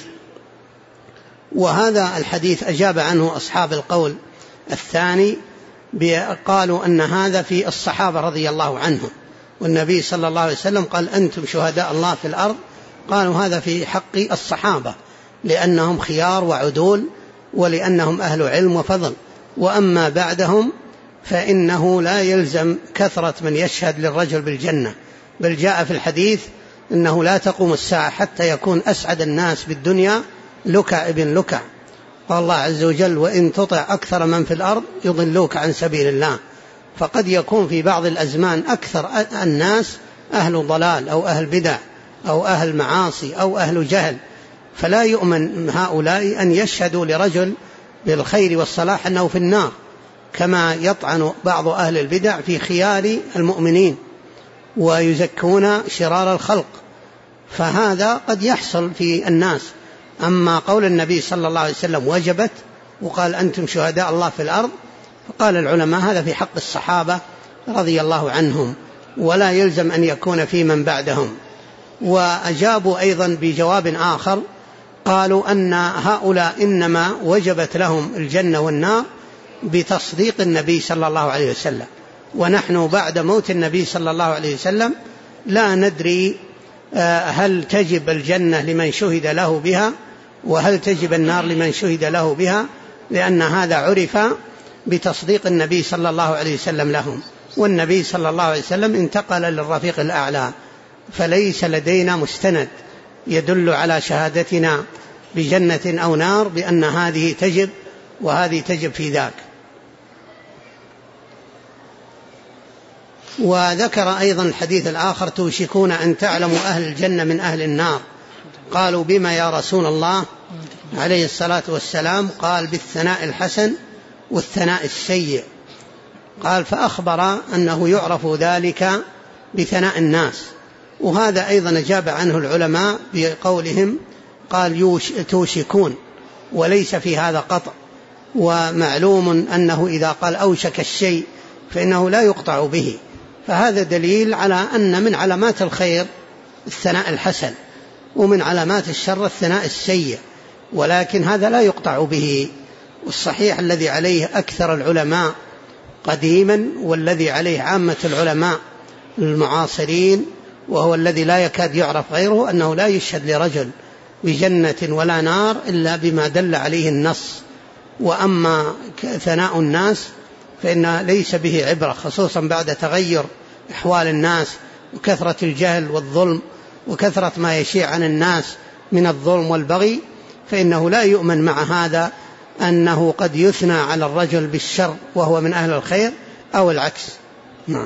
وهذا الحديث أجاب عنه أصحاب القول الثاني، قالوا أن هذا في الصحابة رضي الله عنهم، والنبي صلى الله عليه وسلم قال: أنتم شهداء الله في الأرض. قالوا هذا في حق الصحابة لأنهم خيار وعدول، ولأنهم أهل علم وفضل. وأما بعدهم فإنه لا يلزم كثرة من يشهد للرجل بالجنة، بل جاء في الحديث إنه لا تقوم الساعة حتى يكون أسعد الناس بالدنيا لكع ابن لكع. قال الله عز وجل: وإن تطع أكثر من في الأرض يضلوك عن سبيل الله. فقد يكون في بعض الأزمان أكثر الناس أهل ضلال أو أهل بدع أو أهل معاصي أو أهل جهل، فلا يؤمن هؤلاء أن يشهدوا لرجل بالخير والصلاح أنه في النار، كما يطعن بعض أهل البدع في خيار المؤمنين ويزكون شرار الخلق، فهذا قد يحصل في الناس. أما قول النبي صلى الله عليه وسلم وجبت وقال أنتم شهداء الله في الأرض، فقال العلماء هذا في حق الصحابة رضي الله عنهم، ولا يلزم أن يكون في من بعدهم. وأجابوا أيضا بجواب آخر، قالوا أن هؤلاء إنما وجبت لهم الجنة والنار بتصديق النبي صلى الله عليه وسلم، ونحن بعد موت النبي صلى الله عليه وسلم لا ندري هل تجب الجنة لمن شهد له بها وهل تجب النار لمن شهد له بها، لأن هذا عرف بتصديق النبي صلى الله عليه وسلم لهم، والنبي صلى الله عليه وسلم انتقل للرفيق الأعلى، فليس لدينا مستند يدل على شهادتنا بجنة أو نار بأن هذه تجب وهذه تجب في ذاك. وذكر أيضا الحديث الآخر توشكون أن تعلموا أهل الجنة من أهل النار، قالوا بما يا رسول الله عليه الصلاة والسلام؟ قال بالثناء الحسن والثناء السيء. قال فأخبر أنه يعرف ذلك بثناء الناس، وهذا أيضا أجاب عنه العلماء بقولهم قال توشكون وليس في هذا قطع، ومعلوم أنه إذا قال أوشك الشيء فإنه لا يقطع به، فهذا دليل على أن من علامات الخير الثناء الحسن ومن علامات الشر الثناء السيء، ولكن هذا لا يقطع به. والصحيح الذي عليه أكثر العلماء قديما والذي عليه عامة العلماء المعاصرين وهو الذي لا يكاد يعرف غيره أنه لا يشهد لرجل بجنة ولا نار إلا بما دل عليه النص. وأما ثناء الناس فإن ليس به عبرة، خصوصا بعد تغير أحوال الناس وكثرة الجهل والظلم وكثرة ما يشيع عن الناس من الظلم والبغي، فإنه لا يؤمن مع هذا أنه قد يثنى على الرجل بالشر وهو من أهل الخير أو العكس. نعم.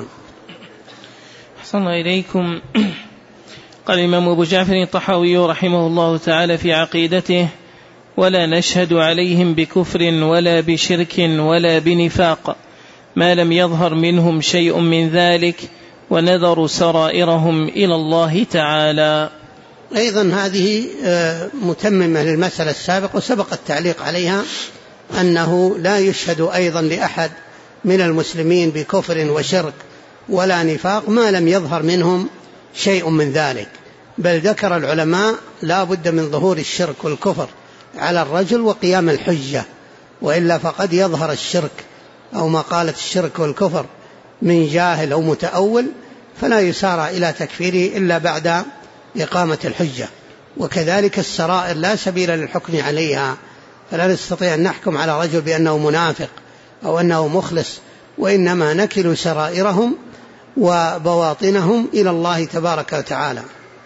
أحسن إليكم. قال الإمام أبو جعفر الطحاوي رحمه الله تعالى في عقيدته: ولا نشهد عليهم بكفر ولا بشرك ولا بنفاق ما لم يظهر منهم شيء من ذلك، ونذر سرائرهم إلى الله تعالى. أيضا هذه متممة للمسألة السابقة، وسبق التعليق عليها أنه لا يشهد أيضا لأحد من المسلمين بكفر وشرك ولا نفاق ما لم يظهر منهم شيء من ذلك، بل ذكر العلماء لا بد من ظهور الشرك والكفر على الرجل وقيام الحجة، وإلا فقد يظهر الشرك أو ما قالت الشرك والكفر من جاهل أو متأول فلا يسارع إلى تكفيره إلا بعد إقامة الحجة. وكذلك السرائر لا سبيل للحكم عليها، فلا نستطيع أن نحكم على رجل بأنه منافق أو أنه مخلص، وإنما نكل سرائرهم وبواطنهم إلى الله تبارك وتعالى.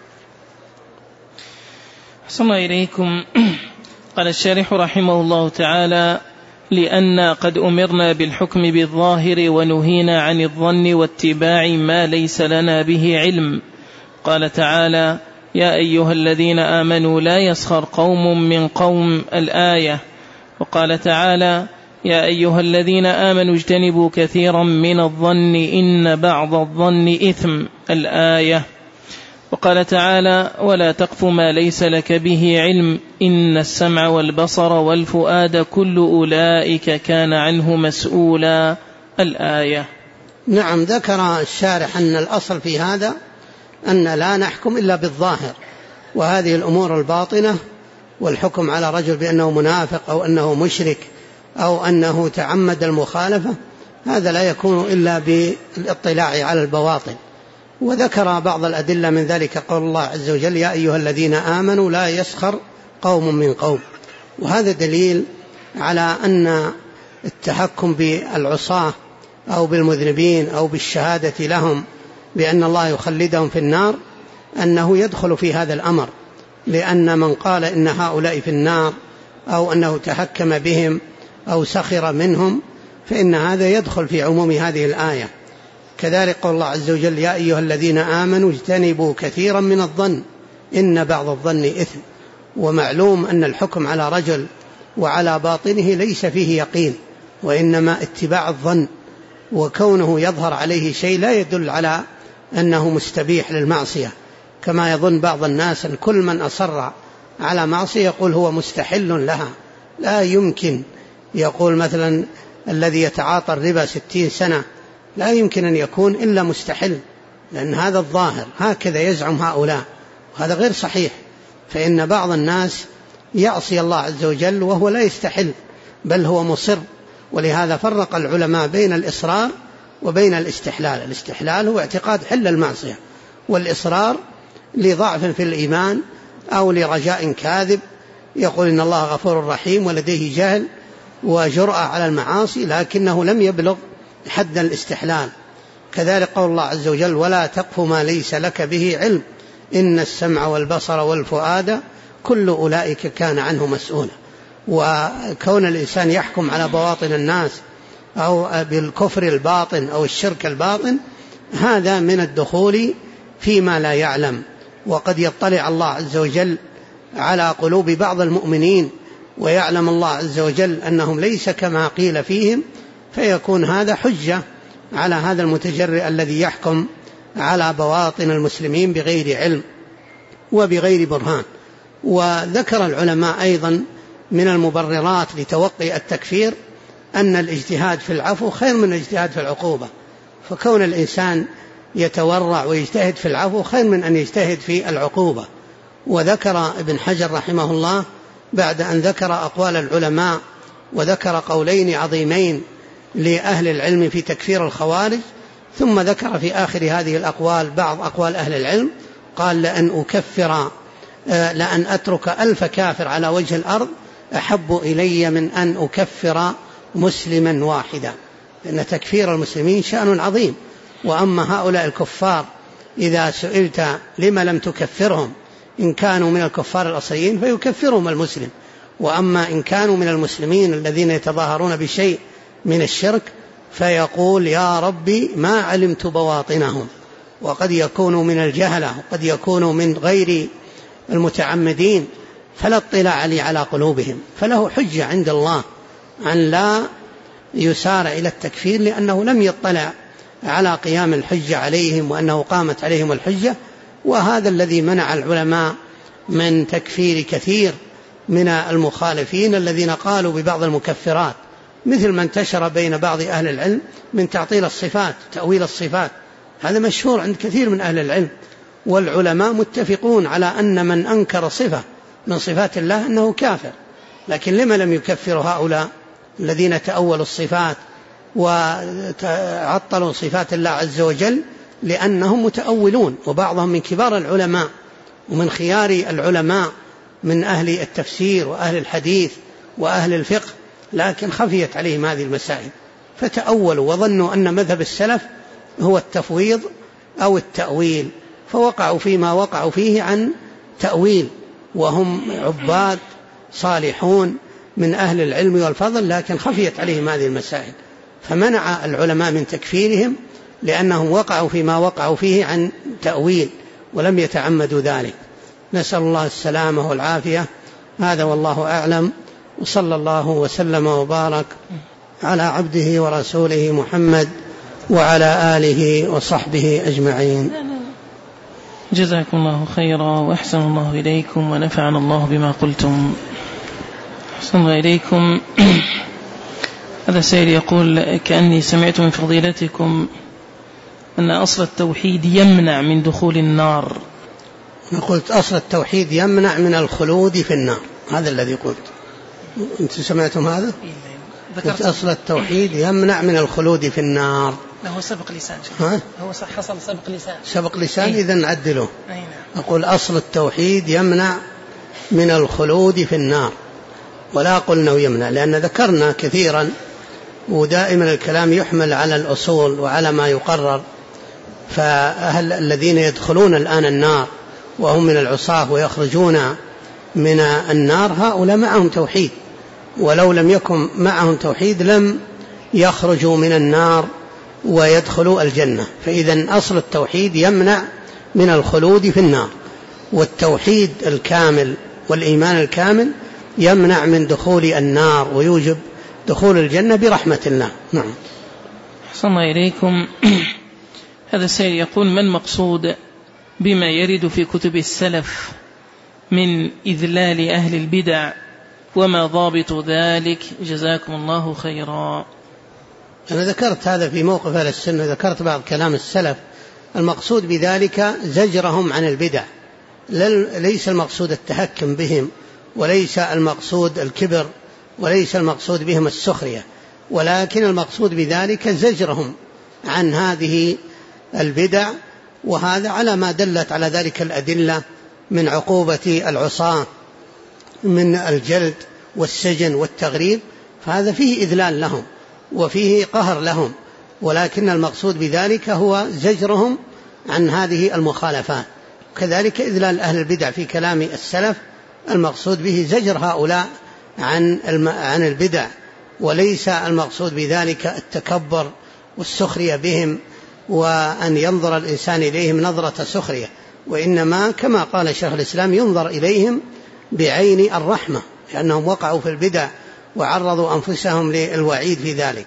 أحسن إليكم. قال الشارح رحمه الله تعالى: لأن قد أمرنا بالحكم بالظاهر ونهينا عن الظن واتباع ما ليس لنا به علم. قال تعالى: يا أيها الذين آمنوا لا يسخر قوم من قوم، الآية. وقال تعالى: يا أيها الذين آمنوا اجتنبوا كثيرا من الظن إن بعض الظن إثم، الآية. وقال تعالى: ولا تقف ما ليس لك به علم إن السمع والبصر والفؤاد كل أولئك كان عنه مسؤولا، الآية. نعم. ذكر الشارح أن الأصل في هذا أن لا نحكم إلا بالظاهر، وهذه الأمور الباطنة والحكم على رجل بأنه منافق أو أنه مشرك أو أنه تعمد المخالفة هذا لا يكون إلا بالاطلاع على البواطن. وذكر بعض الأدلة من ذلك قول الله عز وجل: يا أيها الذين آمنوا لا يسخر قوم من قوم، وهذا دليل على أن التحكم بالعصاة أو بالمذنبين أو بالشهادة لهم بأن الله يخلدهم في النار أنه يدخل في هذا الأمر، لأن من قال إن هؤلاء في النار أو أنه تحكم بهم أو سخر منهم فإن هذا يدخل في عموم هذه الآية. كذلك قول الله عز وجل: يا أيها الذين آمنوا اجتنبوا كثيرا من الظن إن بعض الظن إثم. ومعلوم أن الحكم على رجل وعلى باطنه ليس فيه يقين، وإنما اتباع الظن، وكونه يظهر عليه شيء لا يدل على أنه مستبيح للمعصية، كما يظن بعض الناس أن كل من أصر على معصية يقول هو مستحل لها. لا يمكن. يقول مثلا الذي يتعاطى الربا 60 سنة لا يمكن أن يكون إلا مستحل، لأن هذا الظاهر، هكذا يزعم هؤلاء، وهذا غير صحيح. فإن بعض الناس يعصي الله عز وجل وهو لا يستحل، بل هو مصر. ولهذا فرق العلماء بين الإصرار وبين الاستحلال. الاستحلال هو اعتقاد حل المعصية، والإصرار لضعف في الإيمان أو لرجاء كاذب، يقول إن الله غفور رحيم ولديه جهل وجرأة على المعاصي لكنه لم يبلغ حد الاستحلال. كذلك قول الله عز وجل ولا تقف ما ليس لك به علم إن السمع والبصر والفؤاد كل أولئك كان عنه مسؤولا. وكون الإنسان يحكم على بواطن الناس أو بالكفر الباطن أو الشرك الباطن هذا من الدخول فيما لا يعلم. وقد يطلع الله عز وجل على قلوب بعض المؤمنين ويعلم الله عز وجل أنهم ليس كما قيل فيهم، فيكون هذا حجة على هذا المتجرئ الذي يحكم على بواطن المسلمين بغير علم وبغير برهان. وذكر العلماء أيضا من المبررات لتوقي التكفير أن الاجتهاد في العفو خير من الاجتهاد في العقوبة، فكون الإنسان يتورع ويجتهد في العفو خير من أن يجتهد في العقوبة. وذكر ابن حجر رحمه الله بعد أن ذكر أقوال العلماء وذكر قولين عظيمين لأهل العلم في تكفير الخوارج، ثم ذكر في آخر هذه الأقوال بعض أقوال أهل العلم، قال لأن أترك 1000 كافر على وجه الأرض أحب إلي من أن أكفر مسلما واحدا، لأن تكفير المسلمين شأن عظيم. وأما هؤلاء الكفار إذا سئلت لما لم تكفرهم إن كانوا من الكفار الأصليين فيكفرهم المسلم، وأما إن كانوا من المسلمين الذين يتظاهرون بشيء من الشرك فيقول يا ربي ما علمت بواطنهم. وقد يكونوا من الجهلة وقد يكونوا من غير المتعمدين فلا اطلاع لي على قلوبهم، فله حجة عند الله أن لا يسار إلى التكفير لأنه لم يطلع على قيام الحجة عليهم وأنه قامت عليهم الحجة. وهذا الذي منع العلماء من تكفير كثير من المخالفين الذين قالوا ببعض المكفرات، مثل ما انتشر بين بعض أهل العلم من تعطيل الصفات تأويل الصفات، هذا مشهور عند كثير من أهل العلم. والعلماء متفقون على أن من أنكر صفة من صفات الله أنه كافر، لكن لما لم يكفر هؤلاء الذين تأولوا الصفات وعطلوا صفات الله عز وجل؟ لأنهم متأولون، وبعضهم من كبار العلماء ومن خيار العلماء من أهل التفسير وأهل الحديث وأهل الفقه، لكن خفيت عليهم هذه المسائل فتأولوا وظنوا أن مذهب السلف هو التفويض أو التأويل، فوقعوا فيما وقعوا فيه عن تأويل، وهم عباد صالحون من أهل العلم والفضل، لكن خفيت عليهم هذه المسائل فمنع العلماء من تكفيرهم لأنهم وقعوا فيما وقعوا فيه عن تأويل ولم يتعمدوا ذلك. نسأل الله السلامة والعافية. هذا والله أعلم، وصلى الله وسلم وبارك على عبده ورسوله محمد وعلى آله وصحبه أجمعين. جزاكم الله خيرا وأحسن الله إليكم ونفعنا الله بما قلتم. أحسن الله إليكم. هذا سائل يقول كأني سمعت من فضيلتكم أن أصل التوحيد يمنع من دخول النار. أنا قلت أصل التوحيد يمنع من الخلود في النار، هذا الذي قلت. أنت سمعتم هذا؟ قلت أصل التوحيد يمنع من الخلود في النار. هو سبق لسان. هو حصل سبق لسان. سبق لسان إذن عدله. أقول أصل التوحيد يمنع من الخلود في النار، ولا قلنا يمنع، لأن ذكرنا كثيرا ودائما الكلام يحمل على الأصول وعلى ما يقرر. فأهل الذين يدخلون الآن النار وهم من العصاة ويخرجون من النار هؤلاء معهم توحيد، ولو لم يكن معهم توحيد لم يخرجوا من النار ويدخلوا الجنة. فإذا أصل التوحيد يمنع من الخلود في النار، والتوحيد الكامل والإيمان الكامل يمنع من دخول النار ويوجب دخول الجنة برحمة الله. نعم. أحسن الله إليكم. هذا السائل يقول: ما المقصود بما يرد في كتب السلف من إذلال أهل البدع، وما ضابط ذلك؟ جزاكم الله خيرا. أنا ذكرت هذا في موقف أهل السنة، ذكرت بعض كلام السلف. المقصود بذلك زجرهم عن البدع، ليس المقصود التهكم بهم، وليس المقصود الكبر، وليس المقصود بهم السخرية، ولكن المقصود بذلك زجرهم عن هذه البدع، وهذا على ما دلت على ذلك الأدلة من عقوبة العصاة من الجلد والسجن والتغريب، فهذا فيه إذلال لهم وفيه قهر لهم، ولكن المقصود بذلك هو زجرهم عن هذه المخالفات. كذلك إذلال أهل البدع في كلام السلف المقصود به زجر هؤلاء عن البدع، وليس المقصود بذلك التكبر والسخرية بهم، وأن ينظر الإنسان إليهم نظرة سخرية، وإنما كما قال شيخ الإسلام ينظر إليهم بعين الرحمة، لأنهم وقعوا في البدع وعرضوا أنفسهم للوعيد في ذلك.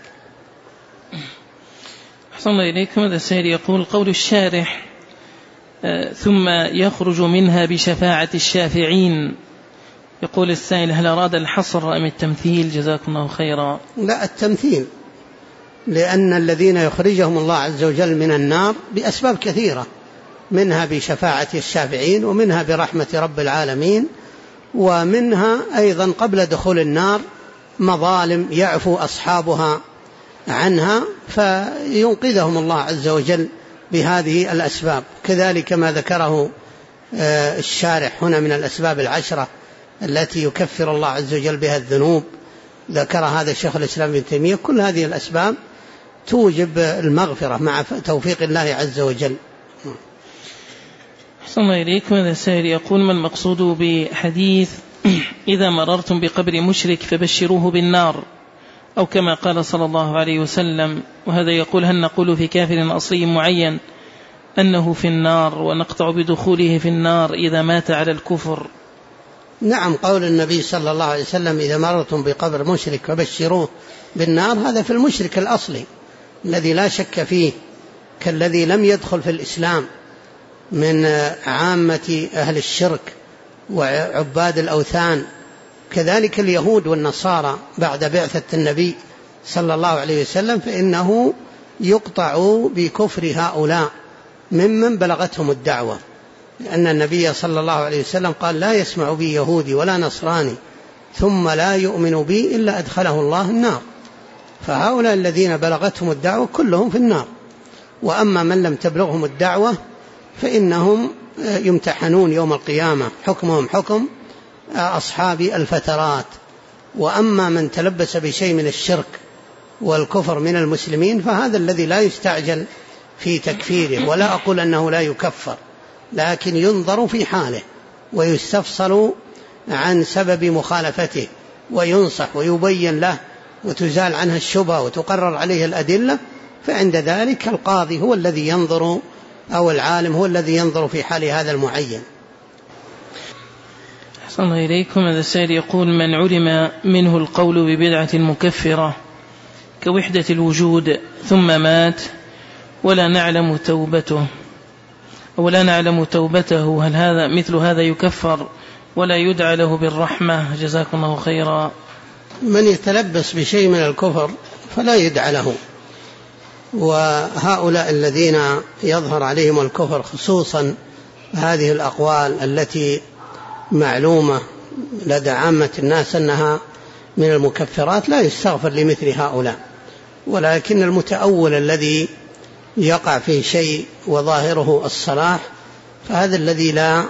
أحسن الله إليكم. هذا السائل يقول: قول الشارح ثم يخرج منها بشفاعة الشافعين، يقول السائل: هل أراد الحصر أم التمثيل؟ جزاكم الله خيرا. لا، التمثيل، لأن الذين يخرجهم الله عز وجل من النار بأسباب كثيرة، منها بشفاعة الشافعين، ومنها برحمة رب العالمين، ومنها أيضا قبل دخول النار مظالم يعفو أصحابها عنها فينقذهم الله عز وجل بهذه الأسباب. كذلك ما ذكره الشارح هنا من الأسباب العشرة التي يكفر الله عز وجل بها الذنوب، ذكر هذا الشيخ الإسلام ابن تيمية. كل هذه الأسباب توجب المغفرة مع توفيق الله عز وجل. أحسن الله إليكم. هذا السائل يقول: ما المقصود بحديث إذا مررتم بقبر مشرك فبشروه بالنار، أو كما قال صلى الله عليه وسلم؟ وهذا يقول: هل نقول في كافر أصلي معين أنه في النار ونقطع بدخوله في النار إذا مات على الكفر؟ نعم، قول النبي صلى الله عليه وسلم: إذا مررتم بقبر مشرك فبشروه بالنار، هذا في المشرك الأصلي الذي لا شك فيه، كالذي لم يدخل في الإسلام من عامة أهل الشرك وعباد الأوثان. كذلك اليهود والنصارى بعد بعثة النبي صلى الله عليه وسلم فإنه يقطع بكفر هؤلاء ممن بلغتهم الدعوة، لأن النبي صلى الله عليه وسلم قال: لا يسمع بي يهودي ولا نصراني ثم لا يؤمن بي إلا أدخله الله النار. فهؤلاء الذين بلغتهم الدعوة كلهم في النار، وأما من لم تبلغهم الدعوة فإنهم يمتحنون يوم القيامة، حكمهم حكم أصحاب الفترات. وأما من تلبس بشيء من الشرك والكفر من المسلمين فهذا الذي لا يستعجل في تكفيره، ولا أقول أنه لا يكفر، لكن ينظر في حاله ويستفصل عن سبب مخالفته وينصح ويبين له وتزال عنها الشبهة وتقرر عليه الأدلة، فعند ذلك القاضي هو الذي ينظر، أو العالم هو الذي ينظر في حال هذا المعين. أحسن الله إليكم. هذا السائل يقول: من علم منه القول ببدعة مكفرة كوحدة الوجود ثم مات ولا نعلم توبته، هل هذا مثل هذا يكفر ولا يدعى له بالرحمة؟ جزاكم الله خيرا. من يتلبس بشيء من الكفر فلا يدعى له، وهؤلاء الذين يظهر عليهم الكفر خصوصا هذه الأقوال التي معلومة لدى عامة الناس أنها من المكفرات لا يستغفر لمثل هؤلاء، ولكن المتأول الذي يقع في شيء وظاهره الصلاح فهذا الذي لا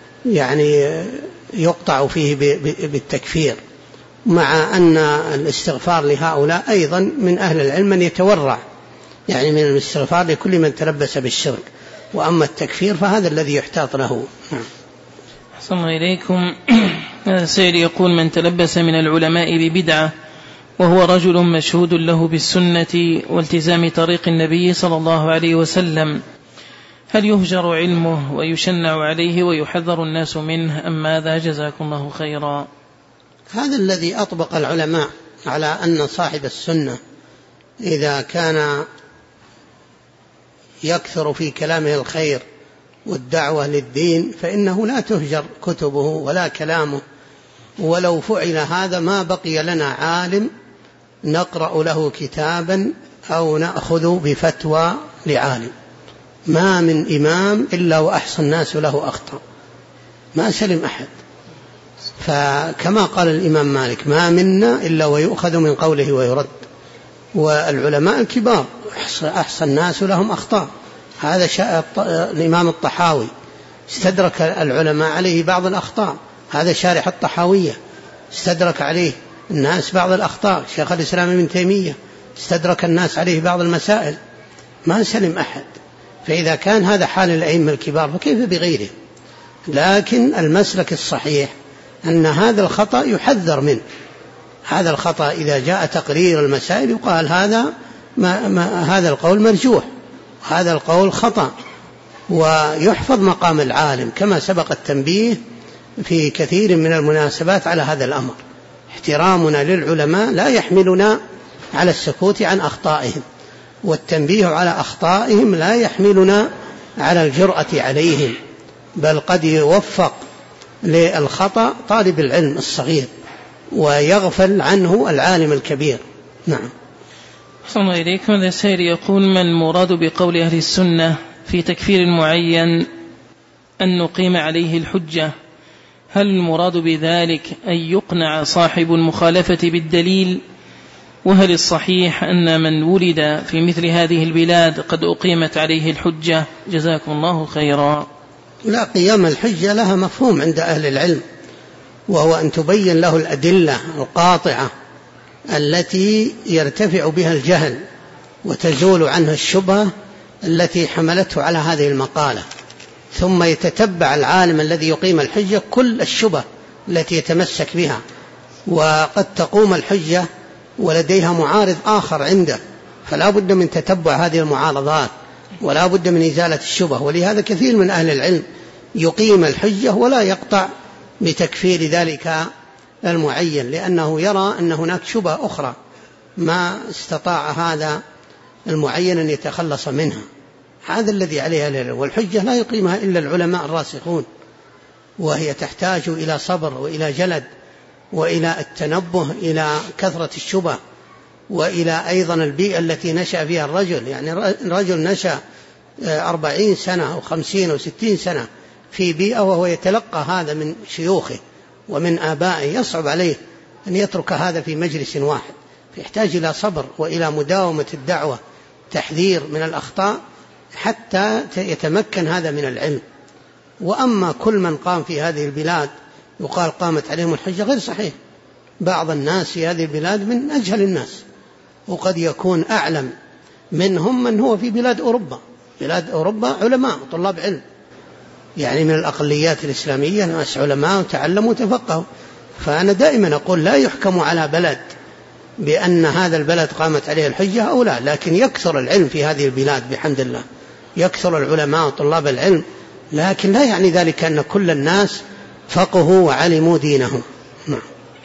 يقطع فيه بالتكفير، مع أن الاستغفار لهؤلاء أيضا من أهل العلم من يتورع من الاستغفار لكل من تلبس بالشرك، وأما التكفير فهذا الذي يحتاط له. أحسن الله إليكم. هذا السائل يقول: من تلبس من العلماء ببدعة وهو رجل مشهود له بالسنة والتزام طريق النبي صلى الله عليه وسلم، هل يهجر علمه ويشنع عليه ويحذر الناس منه أم ماذا؟ جزاكم الله خيرا. هذا الذي أطبق العلماء على أن صاحب السنة إذا كان يكثر في كلامه الخير والدعوة للدين فإنه لا تهجر كتبه ولا كلامه، ولو فعل هذا ما بقي لنا عالم نقرأ له كتابا أو نأخذ بفتوى لعالم. ما من إمام إلا وأحصى الناس له أخطاء، ما سلم أحد. فكما قال الإمام مالك ما منا إلا ويؤخذ من قوله ويرد. والعلماء الكبار أحصى الناس لهم أخطاء. هذا الإمام الطحاوي استدرك العلماء عليه بعض الأخطاء، هذا شارح الطحاوية استدرك عليه الناس بعض الأخطاء، شيخ الإسلام ابن تيمية استدرك الناس عليه بعض المسائل، ما سلم أحد. فإذا كان هذا حال الأئمة الكبار فكيف بغيره؟ لكن المسلك الصحيح أن هذا الخطأ يحذر منه. هذا الخطأ إذا جاء تقرير المسائل يقال هذا القول مرجوح، هذا القول خطأ، ويحفظ مقام العالم كما سبق التنبيه في كثير من المناسبات على هذا الأمر. احترامنا للعلماء لا يحملنا على السكوت عن أخطائهم، والتنبيه على أخطائهم لا يحملنا على الجرأة عليهم، بل قد يوفق للخطأ طالب العلم الصغير ويغفل عنه العالم الكبير. نعم. أحسن الله إليك. هذا السائل يقول: ما المراد بقول أهل السنة في تكفير معين أن نقيم عليه الحجة؟ هل المراد بذلك أن يقنع صاحب المخالفة بالدليل؟ وهل الصحيح أن من ولد في مثل هذه البلاد قد أقيمت عليه الحجة؟ جزاكم الله خيرا. لا، قيام الحجة لها مفهوم عند أهل العلم، وهو أن تبين له الأدلة القاطعة التي يرتفع بها الجهل وتزول عنه الشبهة التي حملته على هذه المقالة، ثم يتتبع العالم الذي يقيم الحجة كل الشبه التي يتمسك بها، وقد تقوم الحجة ولديها معارض آخر عنده، فلا بد من تتبع هذه المعارضات ولا بد من إزالة الشبه. ولهذا كثير من أهل العلم يقيم الحجة ولا يقطع بتكفير ذلك المعين، لأنه يرى أن هناك شبه أخرى ما استطاع هذا المعين أن يتخلص منها. هذا الذي عليها العلم، والحجة لا يقيمها إلا العلماء الراسخون، وهي تحتاج إلى صبر وإلى جلد وإلى التنبه إلى كثرة الشبه، وإلى أيضا البيئة التي نشأ فيها الرجل. يعني الرجل نشأ 40 سنة أو 50 أو 60 سنة في بيئة وهو يتلقى هذا من شيوخه ومن آبائه، يصعب عليه أن يترك هذا في مجلس واحد، فيحتاج إلى صبر وإلى مداومة الدعوة، تحذير من الأخطاء حتى يتمكن هذا من العلم. وأما كل من قام في هذه البلاد يقال قامت عليهم الحجة، غير صحيح. بعض الناس في هذه البلاد من أجهل الناس، وقد يكون أعلم منهم من هو في بلاد أوروبا. بلاد أوروبا علماء طلاب علم، يعني من الأقليات الإسلامية ناس علماء وتعلموا وتفقهوا. فأنا دائما أقول لا يحكم على بلد بأن هذا البلد قامت عليه الحجة أو لا، لكن يكثر العلم في هذه البلاد بحمد الله، يكثر العلماء وطلاب العلم، لكن لا يعني ذلك أن كل الناس فقهوا وعلموا دينهم. نعم.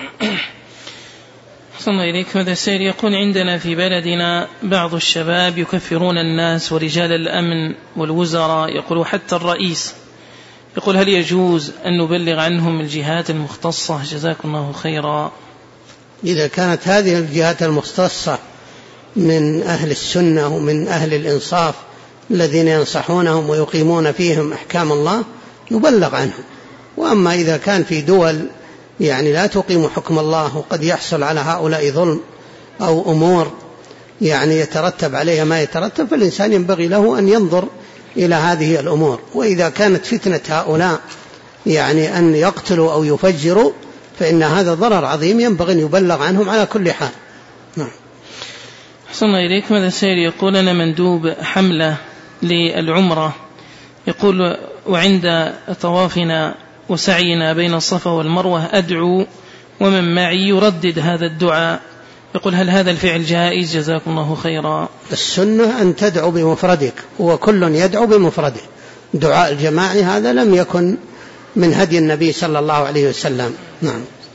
أحسن الله إليك. هذا السائل يقول: عندنا في بلدنا بعض الشباب يكفرون الناس ورجال الأمن والوزراء، يقول حتى الرئيس، يقول هل يجوز أن نبلغ عنهم الجهات المختصة؟ جزاكم الله خيرا. إذا كانت هذه الجهات المختصة من أهل السنة ومن أهل الإنصاف الذين ينصحونهم ويقيمون فيهم أحكام الله يبلغ عنهم. وأما إذا كان في دول يعني لا تقيم حكم الله وقد يحصل على هؤلاء ظلم أو أمور يعني يترتب عليها ما يترتب، فالإنسان ينبغي له أن ينظر إلى هذه الأمور. وإذا كانت فتنة هؤلاء يعني أن يقتلوا أو يفجروا فإن هذا ضرر عظيم ينبغي أن يبلغ عنهم على كل حال. نعم. أحسن الله إليكم. هذا السائل يقول أنا مندوب حملة للعمرة، يقول وعند طوافنا وسعينا بين الصفا والمروة أدعو ومن معي يردد هذا الدعاء، يقول هل هذا الفعل جائز؟ جزاكم الله خيرا. السنة أن تدعو بمفردك، وكل يدعو بمفرده. دعاء الجماعي هذا لم يكن من هدي النبي صلى الله عليه وسلم. نعم.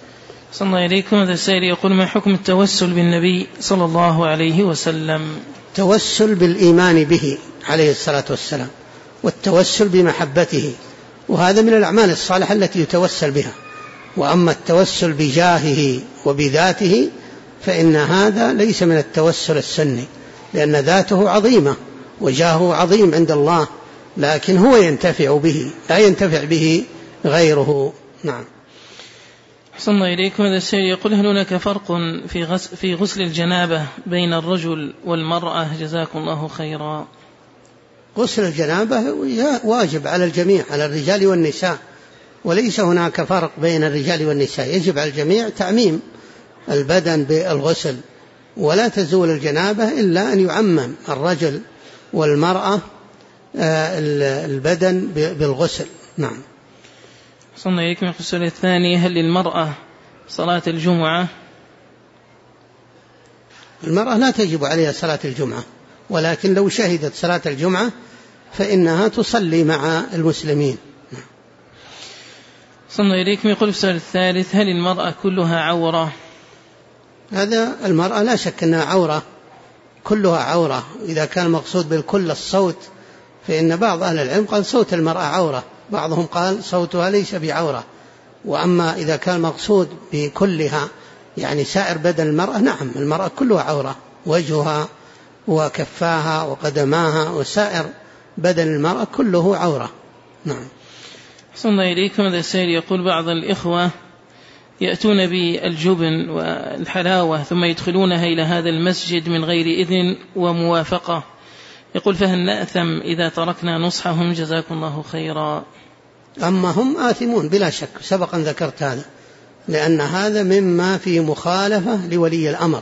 صلى الله عليكم. هذا السائل يقول: ما حكم التوسل بالنبي صلى الله عليه وسلم؟ التوسل بالإيمان به عليه الصلاة والسلام، والتوسل بمحبته، وهذا من الأعمال الصالحة التي يتوسل بها. وأما التوسل بجاهه وبذاته فإن هذا ليس من التوسل السني، لأن ذاته عظيمة وجاهه عظيم عند الله، لكن هو ينتفع به، لا ينتفع به غيره. نعم. أحسن الله إليكم. هذا السائل يقول: هل هناك فرق في غسل الجنابة بين الرجل والمرأة؟ جزاكم الله خيرا. غسل الجنابة واجب على الجميع، على الرجال والنساء، وليس هناك فرق بين الرجال والنساء، يجب على الجميع تعميم البدن بالغسل، ولا تزول الجنابة إلا أن يعمم الرجل والمرأة البدن بالغسل. نعم. صلى إليكم. السؤال الثاني: هل للمرأة صلاة الجمعة؟ المرأة لا تجب عليها صلاة الجمعة، ولكن لو شهدت صلاة الجمعة فإنها تصلي مع المسلمين. صلى إليكم. يقول السؤال الثالث: هل المرأة كلها عورة؟ هذا المرأة لا شك أنها عورة، كلها عورة. إذا كان المقصود بالكل الصوت، فإن بعض أهل العلم قال صوت المرأة عورة، بعضهم قال صوتها ليس بعورة. وأما إذا كان المقصود بكلها يعني سائر بدن المرأة، نعم، المرأة كلها عورة، وجهها وكفاها وقدماها وسائر بدن المرأة كله عورة. نعم. صلى الله إليكم. هذا السائل يقول: بعض الإخوة يأتون بالجبن والحلاوة ثم يدخلونها إلى هذا المسجد من غير إذن وموافقة، يقول: فهل نأثم إذا تركنا نصحهم؟ جزاكم الله خيرا. أما هم آثمون بلا شك، سبقا ذكرت هذا، لأن هذا مما في مخالفة لولي الأمر،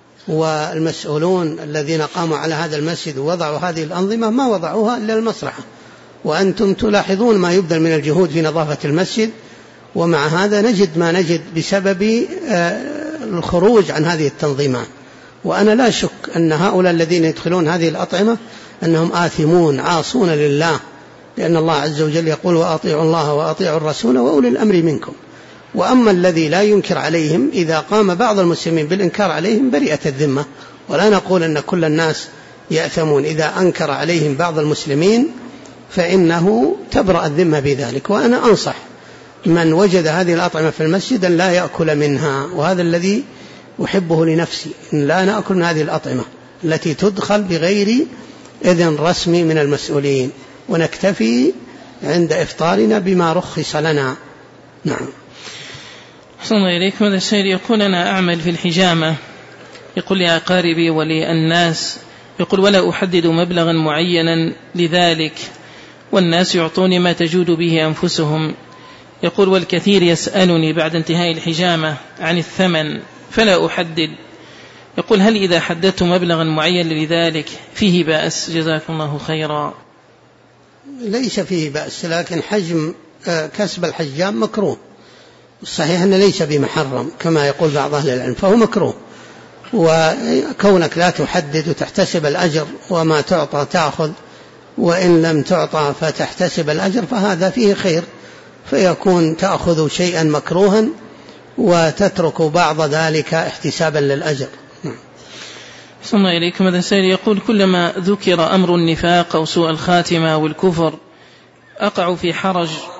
والمسؤولون الذين قاموا على هذا المسجد ووضعوا هذه الأنظمة ما وضعوها إلا المصلحة، وأنتم تلاحظون ما يبذل من الجهود في نظافة المسجد، ومع هذا نجد ما نجد بسبب الخروج عن هذه التنظيمات. وأنا لا شك أن هؤلاء الذين يدخلون هذه الأطعمة أنهم آثمون عاصون لله، لأن الله عز وجل يقول: وأطيعوا الله وأطيعوا الرسول وأولي الأمر منكم. وأما الذي لا ينكر عليهم، إذا قام بعض المسلمين بالإنكار عليهم بريئة الذمة، ولا نقول أن كل الناس يأثمون، إذا أنكر عليهم بعض المسلمين فإنه تبرأ الذمة بذلك. وأنا أنصح من وجد هذه الأطعمة في المسجد أن لا يأكل منها، وهذا الذي أحبه لنفسي، أن لا نأكل من هذه الأطعمة التي تدخل بغير إذن رسمي من المسؤولين، ونكتفي عند إفطارنا بما رخص لنا. نعم. أحسن الله إليكم. هذا السائل يقول: أنا أعمل في الحجامة، يقول لأقاربي وللناس، يقول: ولا أحدد مبلغا معينا لذلك، والناس يعطوني ما تجود به أنفسهم، يقول: والكثير يسألني بعد انتهاء الحجامة عن الثمن فلا أحدد، يقول: هل إذا حددت مبلغا معين لذلك فيه بأس؟ جزاكم الله خيرا. ليس فيه بأس، لكن حجم كسب الحجام مكروه، صحيح أنه ليس بمحرم كما يقول بعض أهل العلم، فهو مكروه. وكونك لا تحدد وتحتسب الأجر، وما تعطى تأخذ، وإن لم تعطى فتحتسب الأجر، فهذا فيه خير، فيكون تأخذ شيئا مكروها وتترك بعض ذلك احتسابا للأجر. صلى الله إليكم. هذا السائل يقول: كلما ذكر أمر النفاق أو سوء الخاتمة والكفر أقع في حرج